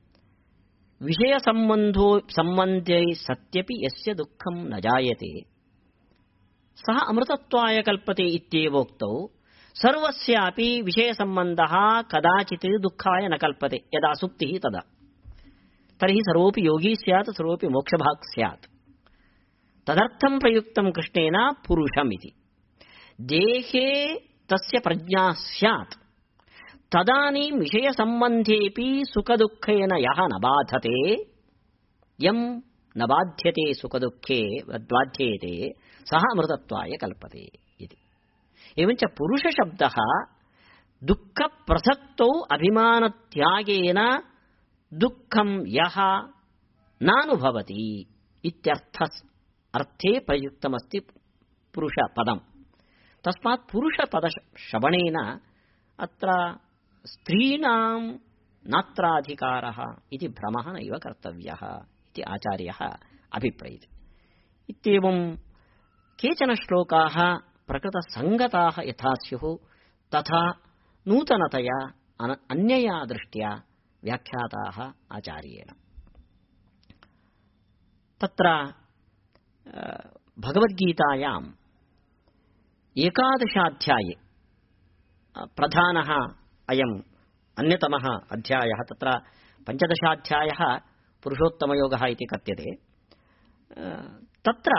विषयसम्बन्धे सत्यपि यस्य दुःखं न जायते सः अमृतत्वाय कल्पते इत्येवोक्तौ सर्वस्यापि विषयसम्बन्धः कदाचित् दुःखाय न कल्पते। यदा सुप्तिः तदा तर्हि सर्वोऽपि योगी स्यात्, सर्वोऽपि मोक्षभाक् स्यात्। तदर्थं प्रयुक्तं कृष्णेन पुरुषम् इति। देहे तस्य प्रज्ञा स्यात् तदानीं विषयसम्बन्धेऽपि सुखदुःखेन यः न बाधते, यं न बाध्यते सुखदुःखे बाध्येते सः अमृतत्वाय कल्पते इति। एवञ्च पुरुषशब्दः दुःखप्रसक्तौ अभिमानत्यागेन दुःखं यः नानुभवति इत्यर्थे प्रयुक्तमस्ति पुरुषपदम्। तस्मात् पुरुषपदश्रवणेन अत्र स्त्रीणां नात्राधिकारः इति भ्रमः नैव कर्तव्यः इति आचार्यः अभिप्रैति। इत्येवं केचन श्लोकाः प्रकृतसङ्गताः यथा स्युः तथा नूतनतया अन्यया दृष्ट्या व्याख्याताः आचार्येण। तत्र भगवद्गीतायाम् 11 प्रधानः अयम् अन्यतमः अध्यायः। तत्र 15 पुरुषोत्तमयोगः इति कथ्यते। तत्र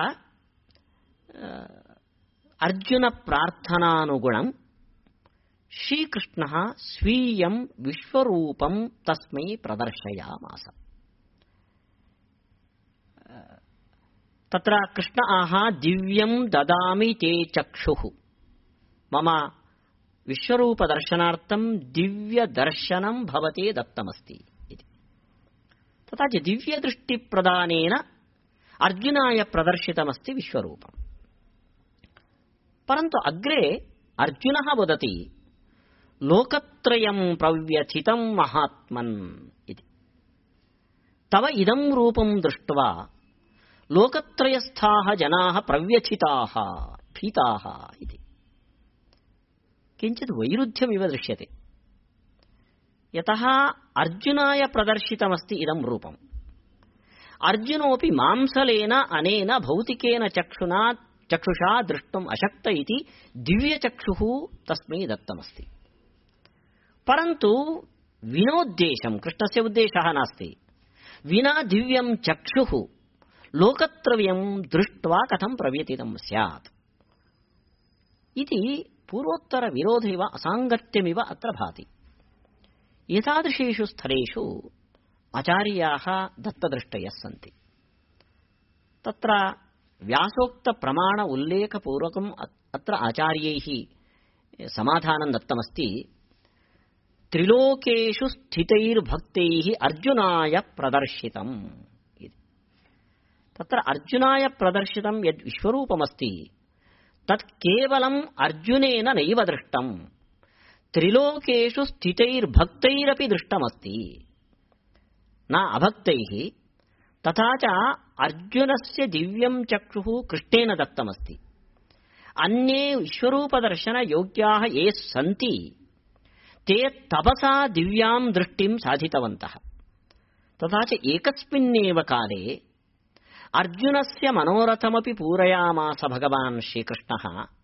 अर्जुनप्रार्थनानुगुणं श्रीकृष्णः स्वीयं विश्वरूपं तस्मै प्रदर्शयामास। तत्र कृष्ण आह दिव्यं ददामि ते चक्षुः, मम विश्वरूपदर्शनार्थं दिव्यदर्शनं भवते दत्तमस्ति इति। तथा च दिव्यदृष्टिप्रदानेन अर्जुनाय प्रदर्शितमस्ति विश्वरूपम्। परन्तु अग्रे अर्जुनः वदति लोकत्रयं प्रव्यथितं महात्मन् इति। तव इदं रूपं दृष्ट्वा लोकत्रयस्थाः जनाः प्रव्यथिताः भीताः इति। किञ्चित् वैरुध्यमिव दृश्यते। यतः अर्जुनाय प्रदर्शितमस्ति इदं रूपम्, अर्जुनोऽपि मांसलेन अनेन भौतिकेन चक्षुषा द्रष्टुम् अशक्त इति दिव्यचक्षुः तस्मै दत्तमस्ति। परन्तु विनोद्देशं, कृष्णस्य उद्देशः नास्ति, विना दिव्यं चक्षुः लोकत्रयं दृष्ट्वा कथं प्रव्यथितं स्यात् इति पूर्वोत्तरविरोधेव असाङ्गत्यमिव अत्र भाति। एतादृशेषु स्थलेषु आचार्याः दत्तदृष्टयः सन्ति। तत्र व्यासोक्तप्रमाण उल्लेखपूर्वकम् अत्र आचार्यैः समाधानं दत्तमस्ति। त्रिलोकेषु स्थितैर्भक्तैः अर्जुनाय प्रदर्शितम् इति। तत्र अर्जुनाय प्रदर्शितं यद् विश्वरूपमस्ति तत् केवलम् अर्जुनेन नैव दृष्टम्, त्रिलोकेषु स्थितैर्भक्तैरपि दृष्टमस्ति, न अभक्तैः। तथा च अर्जुनस्य दिव्यं चक्षुः कृष्णेन दत्तमस्ति। अन्ये विश्वरूपदर्शनयोग्याः ये सन्ति ते तपसा दिव्यां दृष्टिं साधितवन्तः। तथा च एकस्मिन्नेव काले अर्जुनस्य मनोरथमपि पूरयामास भगवान् श्रीकृष्णः।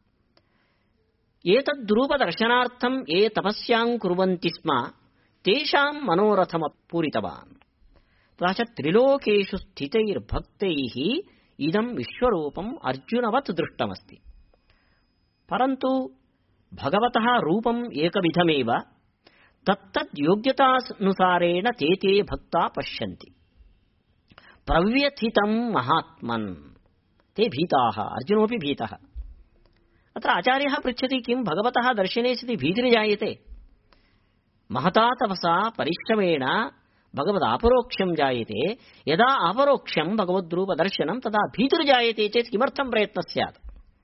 एतद्रूपदर्शनार्थं ये तपस्यां कुर्वन्ति स्म तेषां मनोरथमपि पूरितवान्। तथा च त्रिलोकेषु स्थितैर्भक्तैः इदं विश्वरूपम् अर्जुनवत् दृष्टमस्ति। परन्तु भगवतः रूपम् एकविधमेव, तत्तद् योग्यतानुसारेण ते भक्ता पश्यन्ति। प्रव्यथितं महात्मन्, ते भीताः, अर्जुनोऽपि भीतः। अत्र आचार्यः पृच्छति किं भगवतः दर्शने सति भीतिर्जायते? महता तपसा परिश्रमेण भगवदापरोक्ष्यं जायते। यदा अपरोक्ष्यं भगवद्रूपदर्शनं तदा भीतिर्जायते चेत् किमर्थं प्रयत्नः स्यात्?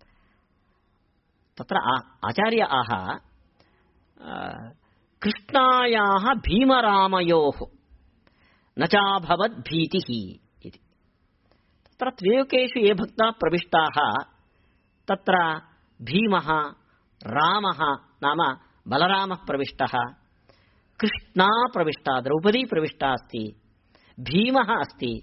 तत्र आचार्याः कृष्णायाः भीमरामयोः न चाभवद्भीतिः इति। तत्र त्रिलोकेषु ये भक्ताः प्रविष्टाः तत्र भीमः, रामः नाम बलरामः प्रविष्टः, कृष्णा प्रविष्टा, द्रौपदी प्रविष्टा अस्ति, भीमः अस्ति,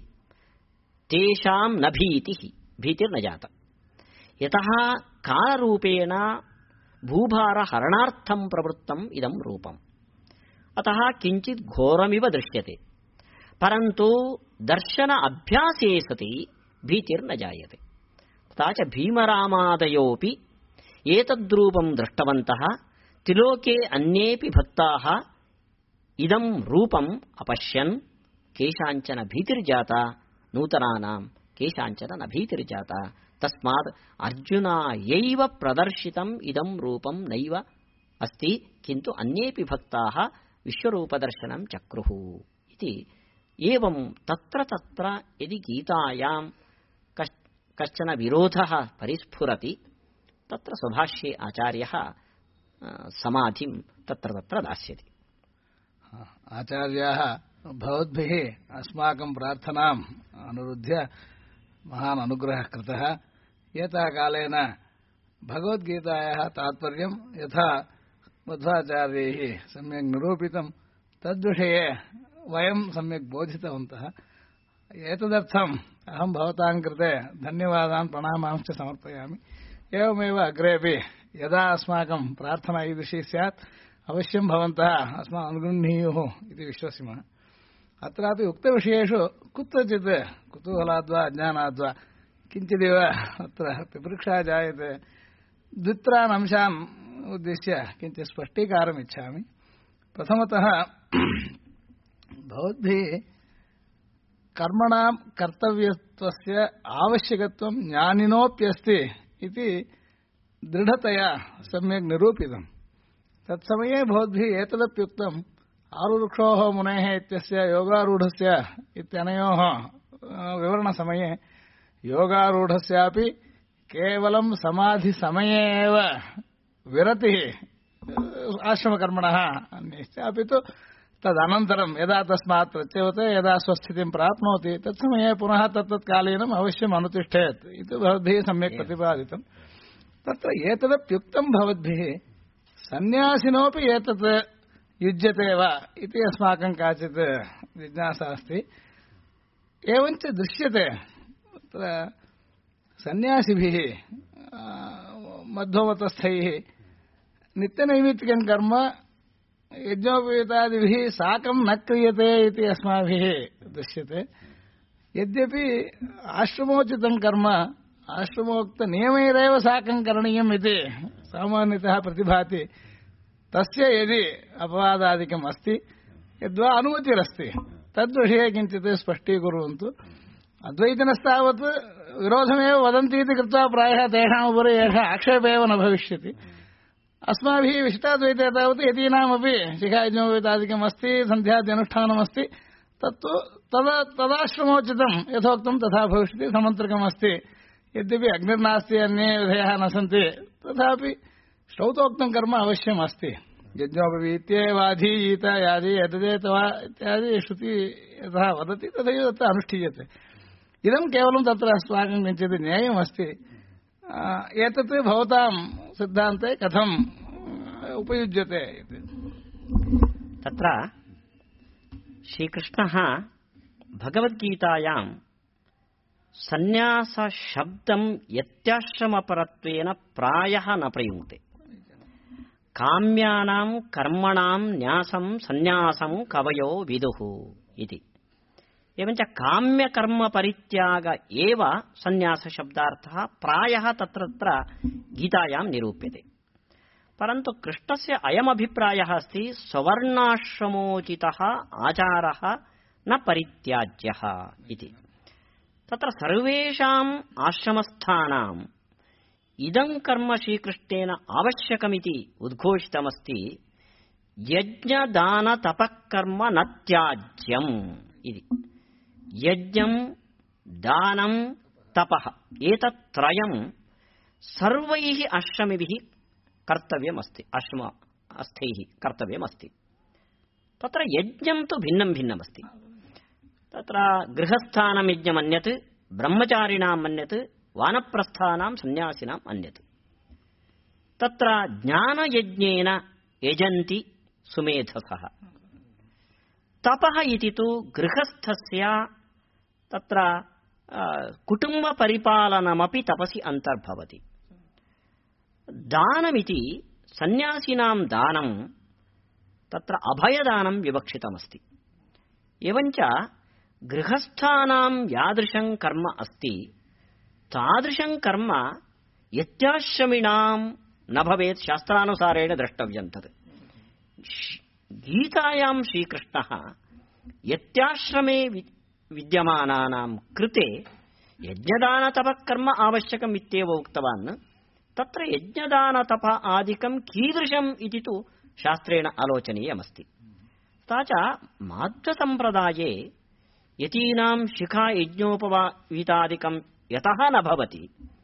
तेषां न भीतिः, भीतिर्न जाता। यतः कालरूपेण भूभारहरणार्थं प्रवृत्तम् इदं रूपम्। अतः किञ्चित् घोरमिव दृश्यते, परन्तु दर्शन अभ्यासे सति भीतिर्न जायते। तथा च भीमरामादयोऽपि एतद्रूपं दृष्टवन्तः। त्रिलोके अन्येऽपि भक्ताः इदं रूपम् अपश्यन् केषाञ्चन भीतिर्जाता, नूतनानां केषाञ्चन न भीतिर्जाता। तस्मात् अर्जुनायैव प्रदर्शितम् इदं रूपं नैव अस्ति, किन्तु अन्येऽपि भक्ताः विश्वरूपदर्शनं चक्रुः इति। एवं तत्र तत्र यदि गीतायां कश्चन विरोधः परिस्फुरति तत्र स्वभाष्ये आचार्यः समाधिं तत्र तत्र दास्यति। आचार्याः भवद्भिः अस्माकं प्रार्थनाम् अनुरुध्य महान् अनुग्रहः कृतः। एता कालेन भगवद्गीतायाः तात्पर्यं यथा मध्वाचार्यैः सम्यक् निरूपितं तद्विषये वयं सम्यक् बोधितवन्तः। एतदर्थम् अहं भवतां कृते धन्यवादान् प्रणामांश्च समर्पयामि। एवमेव अग्रेपि यदा अस्माकं प्रार्थना ईदृशी स्यात् अवश्यं भवन्तः अस्मान् अनुगृह्णीयुः इति विश्वसिमः। अत्रापि उक्तविषयेषु कुत्रचित् कुतूहलाद्वा अज्ञानाद्वा किञ्चिदिव अत्र पिपृक्षा जायते। द्वित्रान् अंशान् उद्दिश्य किञ्चित् स्पष्टीकारम् इच्छामि। प्रथमतः भवद्भिः कर्मणां कर्तव्यत्वस्य आवश्यकत्वं ज्ञानिनोऽप्यस्ति इति दृढतया सम्यक् निरूपितम्। तत्समये भवद्भिः एतदप्युक्तम् आरुरुक्षोः मुनेः इत्यस्य योगारूढस्य इत्यनयोः विवरणसमये योगारूढ़स्यापि केवलं समाधि समये एव विरतिः आश्रमकर्मणः अन्यश्च अपि तु तदनन्तरं यदा तस्मात् प्रच्यवते यदा स्वस्थितिं प्राप्नोति तत्समये पुनः तत्तत्कालीनम् अवश्यम् अनुतिष्ठेत् इति भवद्भिः सम्यक् प्रतिपादितम् तत्र एतदप्युक्तं भवद्भिः सन्न्यासिनोऽपि एतत् युज्यते वा इति अस्माकं काचित् जिज्ञासा अस्ति एवञ्च दृश्यते तत्र सन्न्यासिभिः मध्वमतस्थैः नित्यनैमित्तिकं कर्म यज्ञोपवीतादिभिः साकं न क्रियते इति अस्माभिः दृश्यते यद्यपि आश्रमोचितं कर्म आश्रमोक्तनियमैरेव साकं करणीयम् इति सामान्यतः प्रतिभाति तस्य यदि अपवादादिकम् अस्ति यद्वा अनुमतिरस्ति तद्विषये किञ्चित् स्पष्टीकुर्वन्तु अद्वैतिनस्तावत् विरोधमेव वदन्ति इति कृत्वा प्रायः तेषामुपरि एषः आक्षेपः एव न भविष्यति अस्माभिः विशिष्टाद्वैते तावत् यतीनामपि शिखायज्ञोपवीतादिकम् अस्ति सन्ध्याद्यनुष्ठानमस्ति तत्तु तदाश्रमोचितं यथोक्तं तथा भविष्यति समन्त्रकम् अस्ति यद्यपि अग्निर्नास्ति अन्ये विधयः न सन्ति तथापि श्रौतोक्तं कर्म अवश्यम् अस्ति यज्ञोपवीत्येवाधीयीत यादि यददेतवा इत्यादि श्रुति यथा वदति तथैव तत्र अनुष्ठीयते इदं केवलं तत्र अस्माकं किञ्चित् ज्ञेयमस्ति एतत् भवतां सिद्धान्ते कथम् उपयुज्यते इति तत्र श्रीकृष्णः भगवद्गीतायां सन्न्यासशब्दं यत्याश्रमपरत्वेन प्रायः न प्रयुङ्क्ते काम्यानां कर्मणां न्यासं सन्न्यासं कवयो विदुः इति एवञ्च काम्यकर्मपरित्याग एव सन्न्यासशब्दार्थः प्रायः तत्र गीतायां निरूप्यते परन्तु कृष्णस्य अयमभिप्रायः अस्ति सवर्णाश्रमोचितः आचारः न परित्याज्यः इति तत्र सर्वेषाम् आश्रमस्थानाम् इदं कर्म श्रीकृष्णेन आवश्यकमिति उद्घोषितमस्ति यज्ञदानतपःकर्म न त्याज्यम् इति यज्ञं दानं तपः एतत्त्रयं सर्वैः आश्रमिभिः कर्तव्यमस्ति आश्रमस्थैः कर्तव्यमस्ति तत्र यज्ञं तु भिन्नं भिन्नमस्ति तत्र गृहस्थानं यज्ञमन्यत् ब्रह्मचारिणाम् अन्यत् वानप्रस्थानां सन्न्यासिनाम् अन्यत् तत्र ज्ञानयज्ञेन यजन्ति सुमेधसः तपः इति तु गृहस्थस्य तत्र कुटुम्बपरिपालनमपि तपसि अन्तर्भवति दानमिति सन्न्यासिनां दानं तत्र अभयदानं विवक्षितमस्ति एवञ्च गृहस्थानां यादृशं कर्म अस्ति तादृशं कर्म यत्याश्रमिणां न भवेत् शास्त्रानुसारेण द्रष्टव्यं तत् गीतायां श्रीकृष्णः यत्याश्रमे विद्यमानानां कृते यज्ञदानतपःकर्म आवश्यकम् इत्येव उक्तवान् तत्र यज्ञदानतप आदिकं कीदृशम् इति तु शास्त्रेण आलोचनीयमस्ति तथा च माध्वसम्प्रदाये यतीनां शिखा यज्ञोपवीतादिकं यतः न भवति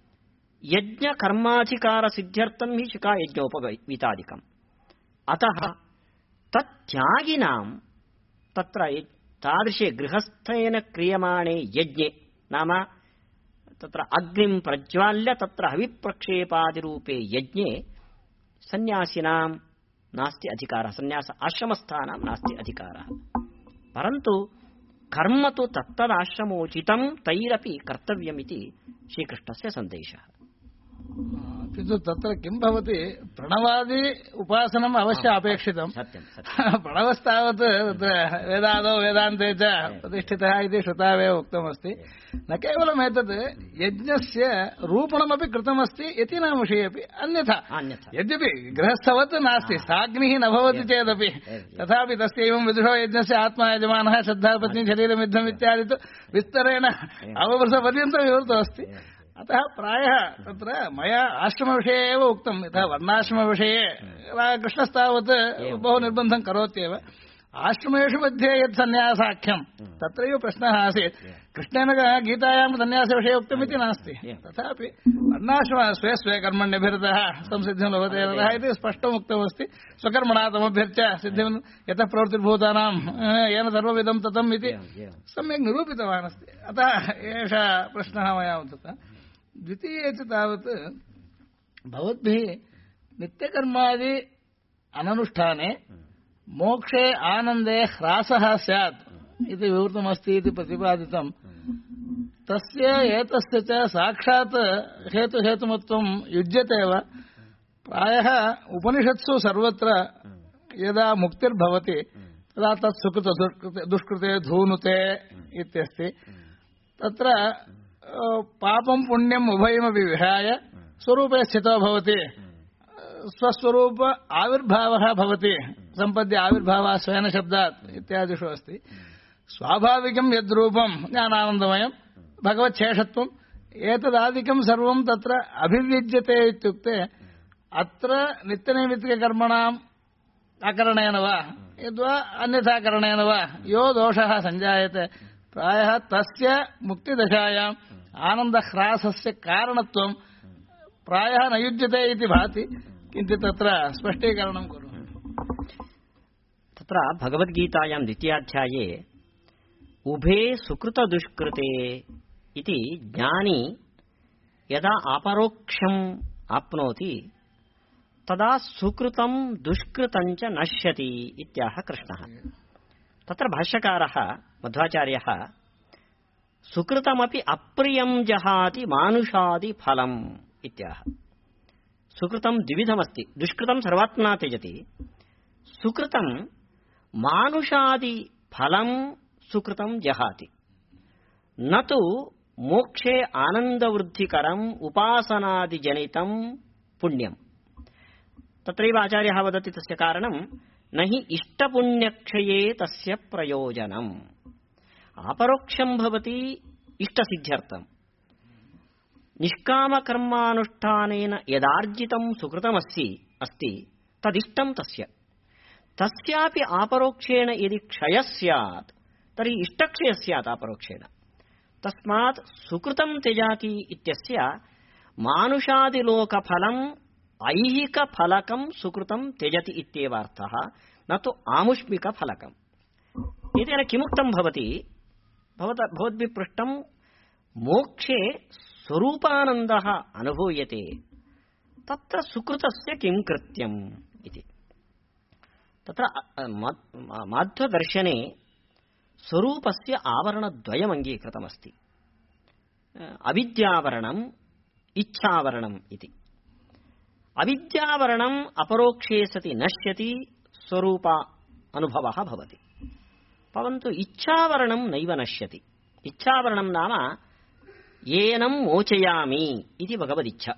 यज्ञकर्माधिकारसिद्ध्यर्थं हि शिखा यज्ञोपवीतादिकम् अतः तत्त्यागिनां तत्र तादृशे गृहस्थेन क्रियमाणे यज्ञे नाम तत्र अग्निं प्रज्वाल्य तत्र हविप्रक्षेपादिरूपे यज्ञे सन्न्यासिनां नास्ति अधिकारः सन्न्यास आश्रमस्थानां नास्ति अधिकारः परन्तु कर्म तु तत्तदाश्रमोचितं तैरपि कर्तव्यमिति श्रीकृष्णस्य सन्देशः किन्तु तत्र किं भवति प्रणवादि उपासनम् अवश्य अपेक्षितं प्रणवस्तावत् वेदादौ वेदान्ते च प्रतिष्ठितः इति श्रुतावेव उक्तमस्ति न केवलम् एतत् यज्ञस्य रूपणमपि कृतमस्ति यतीनां विषयेपि अन्यथा यद्यपि गृहस्थवत् नास्ति साग्निः न भवति चेदपि तथापि तस्य एवं विदुषो यज्ञस्य आत्मा यजमानः श्रद्धापत्नी शरीरमिद्धम् इत्यादि तु विस्तरेण अववर्षपर्यन्तं विवृतमस्ति अतः प्रायः तत्र मया आश्रमविषये एव उक्तं यथा वर्णाश्रमविषये कृष्णस्तावत् बहु निर्बन्धं करोत्येव आश्रमेषु मध्ये यत् सन्न्यासाख्यं तत्रैव प्रश्नः आसीत् कृष्णेन गीतायां सन्न्यासविषये उक्तमिति नास्ति तथापि वर्णाश्रम स्वे स्वे कर्मण्यभिरतः संसिद्धिं लभते ततः इति स्पष्टम् उक्तमस्ति स्वकर्मणा तमभ्यर्च्य सिद्धिं यतः प्रवृत्तिर्भूतानां येन सर्वविदं ततम् इति सम्यक् निरूपितवान् अस्ति अतः एषः प्रश्नः मया उक्तः द्वितीये च तावत् भवद्भिः नित्यकर्मादि अननुष्ठाने मोक्षे आनन्दे ह्रासः स्यात् इति विवृतमस्ति इति प्रतिपादितं तस्य एतस्य च साक्षात् हेतुहेतुमत्वं युज्यते एव प्रायः उपनिषत्सु सर्वत्र यदा मुक्तिर्भवति तदा तत् सुकृत दुष्कृते धूनुते इत्यस्ति तत्र पापं पुण्यम् उभयमपि विहाय स्वरूपे स्थितो भवति स्वस्वरूप आविर्भावः भवति सम्पद्य आविर्भावः स्वेन शब्दात् इत्यादिषु अस्ति स्वाभाविकं यद्रूपं ज्ञानानन्दमयं भगवच्छेषत्वम् एतदादिकं सर्वं तत्र अभिव्यज्यते इत्युक्ते अत्र नित्यनैमित्तिककर्मणाम् अकरणेन वा यद्वा अन्यथा करणेन वा यो दोषः सञ्जायते प्रायः तस्य मुक्तिदशायाम् आनन्दह्रासस्य कारणत्वं प्रायः न युज्यते इति भाति किञ्चित् तत्र स्पष्टीकरणं कुर्मः तत्र भगवद्गीतायां द्वितीयाध्याये उभे सुकृतदुष्कृते इति ज्ञानी यदा अपरोक्षम् आप्नोति तदा सुकृतं दुष्कृतं च नश्यति इत्याह कृष्णः तत्र भाष्यकारः मध्वाचार्यः सुकृतमपि अप्रियं जहाति मानुषादि फलम् इत्याह सुकृतं द्विविधमस्ति दुष्कृतं सर्वात्मना त्यजति सुकृतं मानुषादि फलं सुकृतं जहाति न तु मोक्षे आनन्दवृद्धिकरम् उपासनादिजनितं पुण्यम् तत्रैव आचार्यः वदति तस्य कारणं न हि इष्टपुण्यक्षये तस्य प्रयोजनम् अपरोक्षं भवति इष्टसिद्ध्यर्थम् निष्कामकर्मानुष्ठानेन यदार्जितं सुकृतमस्ति तदिष्टं तस्यापि अपरोक्षेण यदि क्षयः स्यात् तर्हि इष्टक्षयः स्यात् अपरोक्षेण तस्मात् सुकृतं त्यजाति इत्यस्य मानुषादिलोकफलम् ऐहिकफलकं सुकृतं त्यजति इत्येवार्थः न तु आमुष्मिकफलकम् एतेन किमुक्तं भवति भवद्भिः पृष्टं मोक्षे स्वरूपानन्दः अनुभूयते तत्र सुकृतस्य किं कृत्यम् इति तत्र माध्वदर्शने स्वरूपस्य आवरणद्वयम् अङ्गीकृतमस्ति अविद्यावरणम् इच्छावरणम् इति अविद्यावरणम् अपरोक्षे सति नश्यति स्वरूप अनुभवः भवति परन्तु इच्छावरणं नैव नश्यति इच्छावरणं नाम येनं मोचयामि इति भगवदिच्छा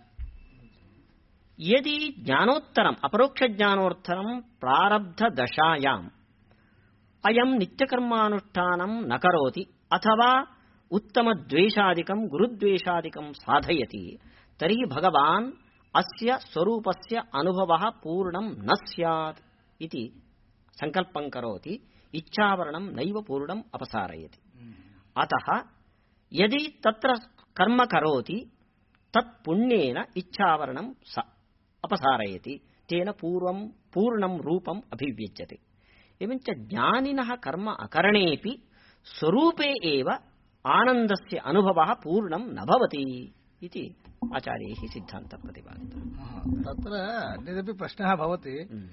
यदि ज्ञानोत्तरम् अपरोक्षज्ञानोत्तरं प्रारब्धदशायाम् अयं नित्यकर्मानुष्ठानं न करोति अथवा उत्तमद्वेषादिकं गुरुद्वेषादिकं साधयति तर्हि भगवान् अस्य स्वरूपस्य अनुभवः पूर्णं न स्यात् इति संकल्पं करोति इच्छावरणं नैव पूर्णम् अपसारयति अतः यदि तत्र कर्म करोति तत् पुण्येन इच्छावरणं अपसारयति तेन पूर्णं रूपम् अभिव्यज्यते एवञ्च ज्ञानिनः कर्म अकरणेऽपि स्वरूपे एव आनन्दस्य अनुभवः पूर्णं न भवति इति आचार्यैः सिद्धान्तः प्रतिपादितः तत्र अन्यदपि प्रश्नः भवति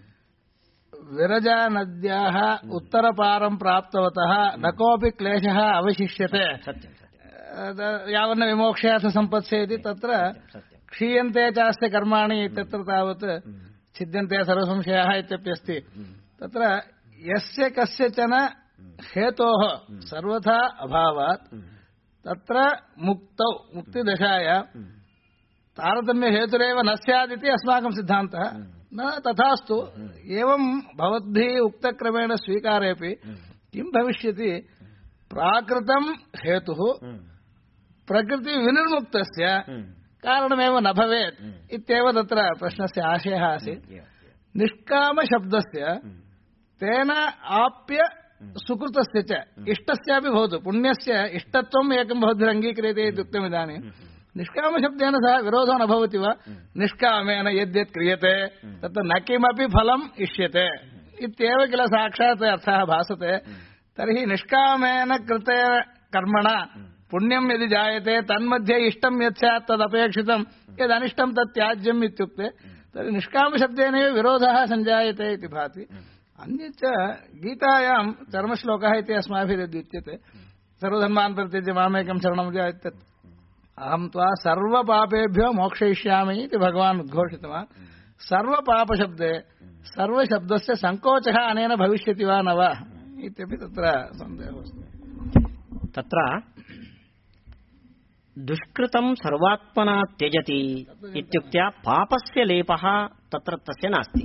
विरजा नद्याः उत्तरपारं प्राप्तवतः न कोऽपि क्लेशः अवशिष्यते यावन्न विमोक्षयाथ सम्पत्स्ये इति तत्र क्षीयन्ते चास्य कर्माणि इत्यत्र तावत् छिद्यन्ते सर्वसंशयाः इत्यप्यस्ति तत्र यस्य कस्यचन हेतोः सर्वथा अभावात् तत्र मुक्तिदशायां तारतम्य हेतुरेव न स्यादिति अस्माकं सिद्धान्तः न तथास्तु एवं भवद्भिः उक्तक्रमेण स्वीकारेपि किं भविष्यति प्राकृतं हेतुः प्रकृति विनिर्मुक्तस्य कारणमेव न भवेत् इत्येव तत्र प्रश्नस्य आशयः आसीत् निष्काम शब्दस्य तेन आप्य सुकृतस्य च इष्टस्यापि भवतु पुण्यस्य इष्टत्वम् एकं भवद्भिः अङ्गीक्रियते इत्युक्तम् इदानीं निष्कामशब्देन सह विरोधो न भवति वा निष्कामेन यद्यत् क्रियते तत्र न किमपि फलम् इष्यते इत्येव किल साक्षात् अर्थः भासते तर्हि निष्कामेन कृते कर्मणा पुण्यं यदि जायते तन्मध्ये इष्टं यत् स्यात् तदपेक्षितं यदनिष्टं तत् त्याज्यम् इत्युक्ते तर्हि निष्कामशब्देनैव विरोधः सञ्जायते इति भाति अन्यच्च गीतायां चर्मश्लोकः इति अस्माभिरुच्यते सर्वधर्मान् परित्यज्य मामेकं शरणं व्रज इत्यत् अहं त्वा सर्वपापेभ्यो मोक्षयिष्यामि इति भगवान् उद्घोषितवान् सर्वपापशब्दे सर्वशब्दस्य सङ्कोचः अनेन भविष्यति वा न वा इत्यपि तत्र सन्देहः अस्ति तत्र दुष्कृतं सर्वात्मना त्यजति इत्युक्त्या पापस्य लेपः तत्र तस्य नास्ति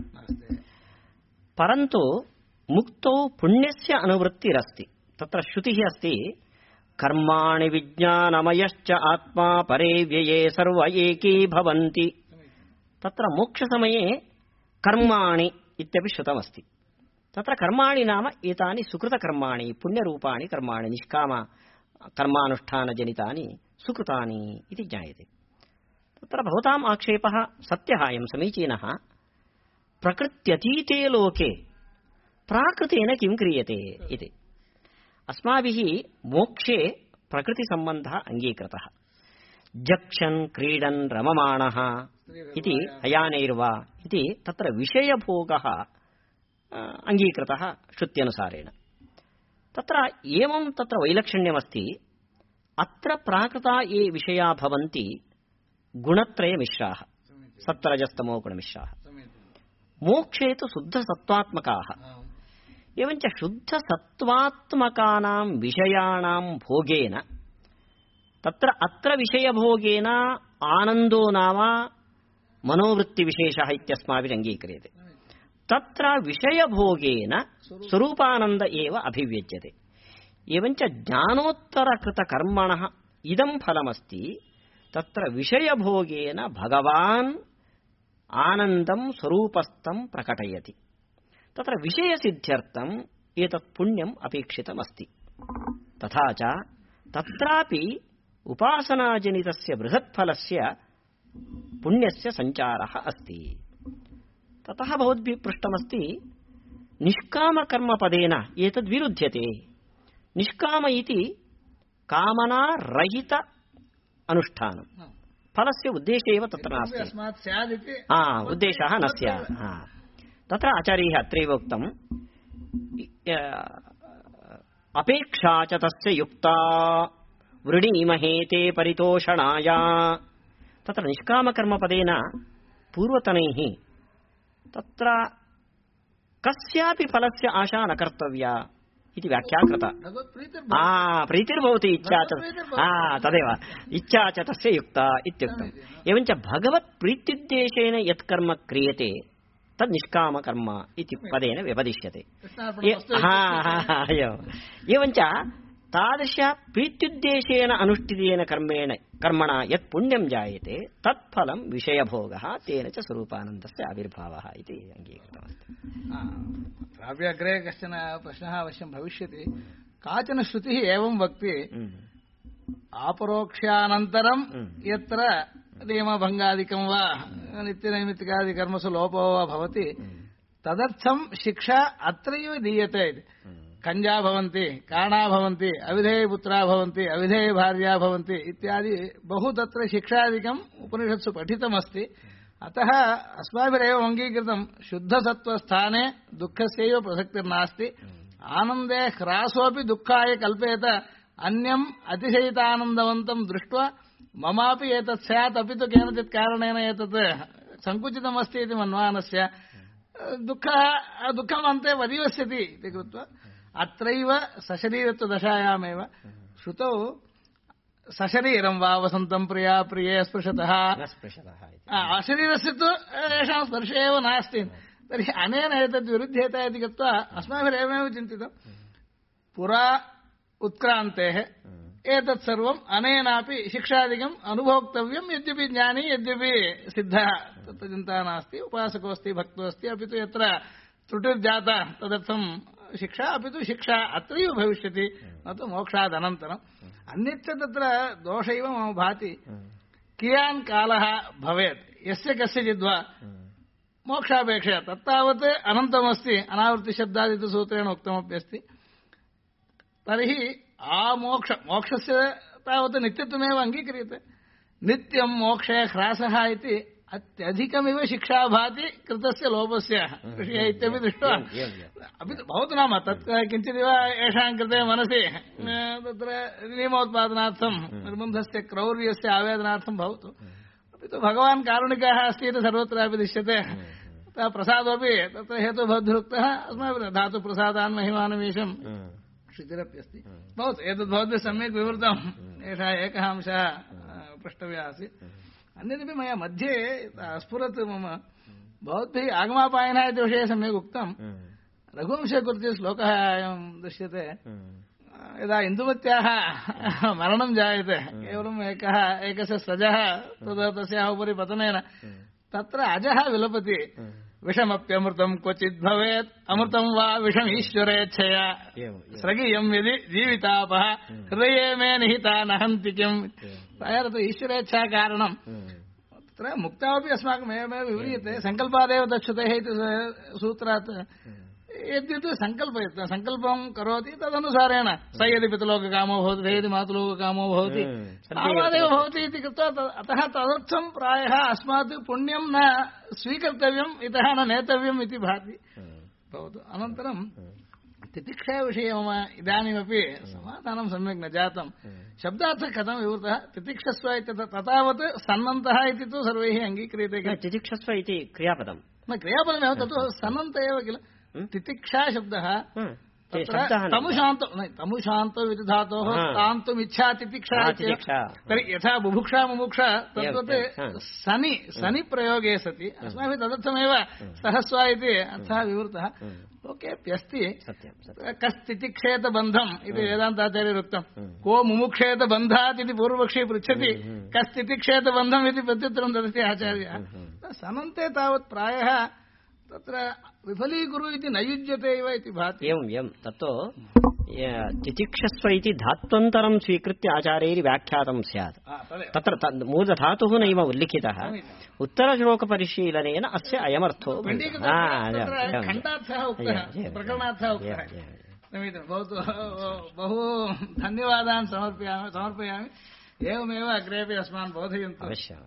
परन्तु मुक्तौ पुण्यस्य अनुवृत्तिरस्ति तत्र श्रुतिः अस्ति कर्माणि विज्ञानमयश्च आत्मा परे व्यये सर्व एकी भवन्ति तत्र मोक्षसमये कर्माणि इत्यपि श्रुतमस्ति तत्र कर्माणि नाम एतानि सुकृतकर्माणि पुण्यरूपाणि कर्माणि निष्काम कर्मानुष्ठानजनितानि सुकृतानि इति ज्ञायते तत्र भवताम् आक्षेपः सत्यः अयं समीचीनः प्रकृत्यतीते लोके प्राकृतेन किं क्रियते इति अस्माभिः मोक्षे प्रकृतिसम्बन्धः अङ्गीकृतः जक्षन् क्रीडन् रममाणः इति अयानैर्वा इति तत्र विषयभोगः अङ्गीकृतः श्रुत्यनुसारेण तत्र एवं तत्र वैलक्षण्यमस्ति अत्र प्राकृता ये विषया भवन्ति गुणत्रयमिश्राः सत्वरजस्तमो गुणमिश्राः मोक्षे तु शुद्धसत्त्वात्मकाः एवञ्च शुद्धसत्त्वात्मकानां विषयाणां भोगेन तत्र अत्र विषयभोगेन आनन्दो नाम मनोवृत्तिविशेषः इत्यस्माभिः अङ्गीक्रियते तत्र विषयभोगेन स्वरूपानन्द एव अभिव्यज्यते एवञ्च ज्ञानोत्तरकृतकर्मणः इदं फलमस्ति तत्र विषयभोगेन भगवान् आनन्दं स्वरूपस्थं प्रकटयति तत्र विषयसिद्ध्यर्थम् एतत् पुण्यम् अपेक्षितमस्ति तथा च तत्रापि उपासनाजनितस्य बृहत्फलस्य पुण्यस्य सञ्चारः अस्ति ततः भवद्भिः पृष्टमस्ति निष्कामकर्मपदेन एतद् विरुध्यते निष्काम इति कामनारहित अनुष्ठानं फलस्य उद्देशः एव तत्र नास्ति उद्देशः न स्यात् तत्र आचार्यैः अत्रैव उक्तम् अपेक्षा च तस्य युक्ता वृणीमहे ते परितोषणाय तत्र निष्कामकर्मपदेन पूर्वतनैः तत्र कस्यापि फलस्य आशा न कर्तव्या इति व्याख्या कृता प्रीतिर्भवति इच्छा च तदेव इच्छा च तस्य युक्ता इत्युक्तम् एवञ्च भगवत्प्रीत्युद्देशेन यत् कर्म क्रियते तद् निष्कामकर्म इति पदेन व्यपदिश्यते एवञ्च तादृश प्रीत्युद्देशेन अनुष्ठितेन कर्मणा यत् पुण्यं जायते तत् फलं विषयभोगः तेन च स्वरूपानन्दस्य आविर्भावः इति अङ्गीकृतमस्ति अग्रे कश्चन प्रश्नः अवश्यं भविष्यति काचन श्रुतिः एवं वक्ति अपरोक्षानन्तरं यत्र नियमभङ्गादिकं वा नित्यनैमित्तिकादिकर्मसु लोपो वा भवति तदर्थं शिक्षा अत्रैव दीयते कञ्जा भवन्ति काणा भवन्ति अविधेयपुत्रा भवन्ति अविधेयभार्या भवन्ति इत्यादि बहु तत्र शिक्षादिकम् उपनिषत्सु पठितमस्ति अतः अस्माभिरेव अङ्गीकृतं शुद्धसत्त्वस्थाने दुःखस्यैव प्रसक्तिर्नास्ति आनन्दे ह्रासोऽपि दुःखाय कल्पेत अन्यम् अतिशयितानन्दवन्तं दृष्ट्वा ममापि एतत् स्यात् अपि तु केनचित् कारणेन एतत् सङ्कुचितमस्ति इति मन्वानस्य दुःखम् अन्ते वरीवस्यति इति कृत्वा अत्रैव सशरीरत्वदशायामेव श्रुतौ सशरीरं वा वसन्तं प्रिया प्रिये स्पृशतः अशरीरस्य तु येषां स्पर्शे एव नास्ति तर्हि अनेन एतद् विरुध्येत इति कृत्वा अस्माभिरेवमेव चिन्तितं पुरा उत्क्रान्तेः एतत् सर्वम् अनेनापि शिक्षादिकम् अनुभोक्तव्यं यद्यपि ज्ञानी यद्यपि सिद्धः तत्र चिन्ता नास्ति उपासकोऽस्ति भक्तोऽस्ति अपि तु यत्र त्रुटिर्जाता तदर्थं शिक्षा अपि तु शिक्षा अत्रैव भविष्यति न तु मोक्षादनन्तरम् अन्यच्च तत्र दोष इव मम भाति कियान् कालः भवेत् यस्य कस्यचिद्वा मोक्षापेक्षया तत्तावत् अनन्तमस्ति अनावृत्तिशब्दादिति सूत्रेण उक्तमप्यस्ति तर्हि मोक्षस्य तावत् नित्यत्वमेव अङ्गीक्रियते नित्यं मोक्षे ह्रासः इति अत्यधिकमिव शिक्षा भाति कृतस्य लोपस्य ऋषिः इत्यपि दृष्ट्वा अपि भवतु नाम तत् किञ्चिदिव येषां कृते मनसि तत्र नियमोत्पादनार्थं निर्बन्धस्य क्रौर्यस्य आवेदनार्थं भवतु अपि तु भगवान् कारुणिकः अस्ति इति सर्वत्रापि दृश्यते अतः प्रसादोऽपि तत्र हेतुभवद्भिरुक्तः अस्माभिः धातुप्रसादान् महिमानमीशं श्रुतिरप्यस्ति भवतु एतद् भवद्भिः सम्यक् विवृतम् एषः एकः अंशः प्रष्टव्यः आसीत् अन्यदपि मया मध्ये स्फुरत् मम भवद्भिः आगमापायनः इति विषये सम्यक् उक्तम् रघुवंशे कुरिते श्लोकः अयं दृश्यते यदा इन्दुमत्याः मरणं जायते केवलम् एकस्य स्रजः तस्याः उपरि पतनेन तत्र अजः विलपति विषमप्यमृतं क्वचित् भवेत् अमृतं वा विषमीश्वरेच्छया स्रगीयं यदि जीवितापः हृदये मे निहिता नहन्ति किम् प्रायः ईश्वरेच्छा कारणं तत्र मुक्तावपि अस्माकम् एवमेव विव्रियते सङ्कल्पादेव दक्षतेः इति सूत्रात् यद्यत् सङ्कल्पं करोति तदनुसारेण स यदि पितृलोककामो भवति स यदि मातृलोककामो भवति तावदेव भवति इति कृत्वा अतः तदर्थं प्रायः अस्मात् पुण्यं न स्वीकर्तव्यम् इतः न नेतव्यम् इति भाति भवतु अनन्तरं तितिक्षाविषये मम इदानीमपि समाधानं सम्यक् न जातं शब्दार्थः कथं विवृतः तितिक्षस्व इत्यत्र तथावत् सन्नन्तः इति तु सर्वैः अङ्गीक्रियते तितिक्षस्व इति क्रियापदं न क्रियापदमेव तत्तु सन्नन्त एव किल तितिक्षा शब्दः तमुशान्तो इति धातोः तान्तुमिच्छा तितिक्षा तर्हि यथा बुभुक्षा मुमुक्षा तद्वत् सनि प्रयोगे सति अस्माभिः तदर्थमेव सहस्वा इति अर्थः विवृतः लोकेऽप्यस्ति कस्तितिक्षेत बन्धम् इति वेदान्ताचार्यरुक्तम् को मुमुक्षेत बन्धात् इति पूर्वपक्षी पृच्छति कस्तितिक्षेत बन्धम् इति प्रत्युत्तरं ददति आचार्यः सनन्ते तावत् प्रायः तत्र विफलीकुरु इति न युज्यते इव इति भाति एवं तत्तु तितिक्षस्व इति धात्वन्तरं स्वीकृत्य आचार्यैः व्याख्यातं स्यात् तत्र मूलधातुः नैव उल्लिखितः उत्तरश्लोकपरिशीलनेन अस्य अयमर्थो खण्डार्थः उक्तः प्रकरणार्थः उक्तः समीचीनं भवतु बहु धन्यवादान् समर्पयामि एवमेव अग्रेपि अस्मान् बोधयन्तु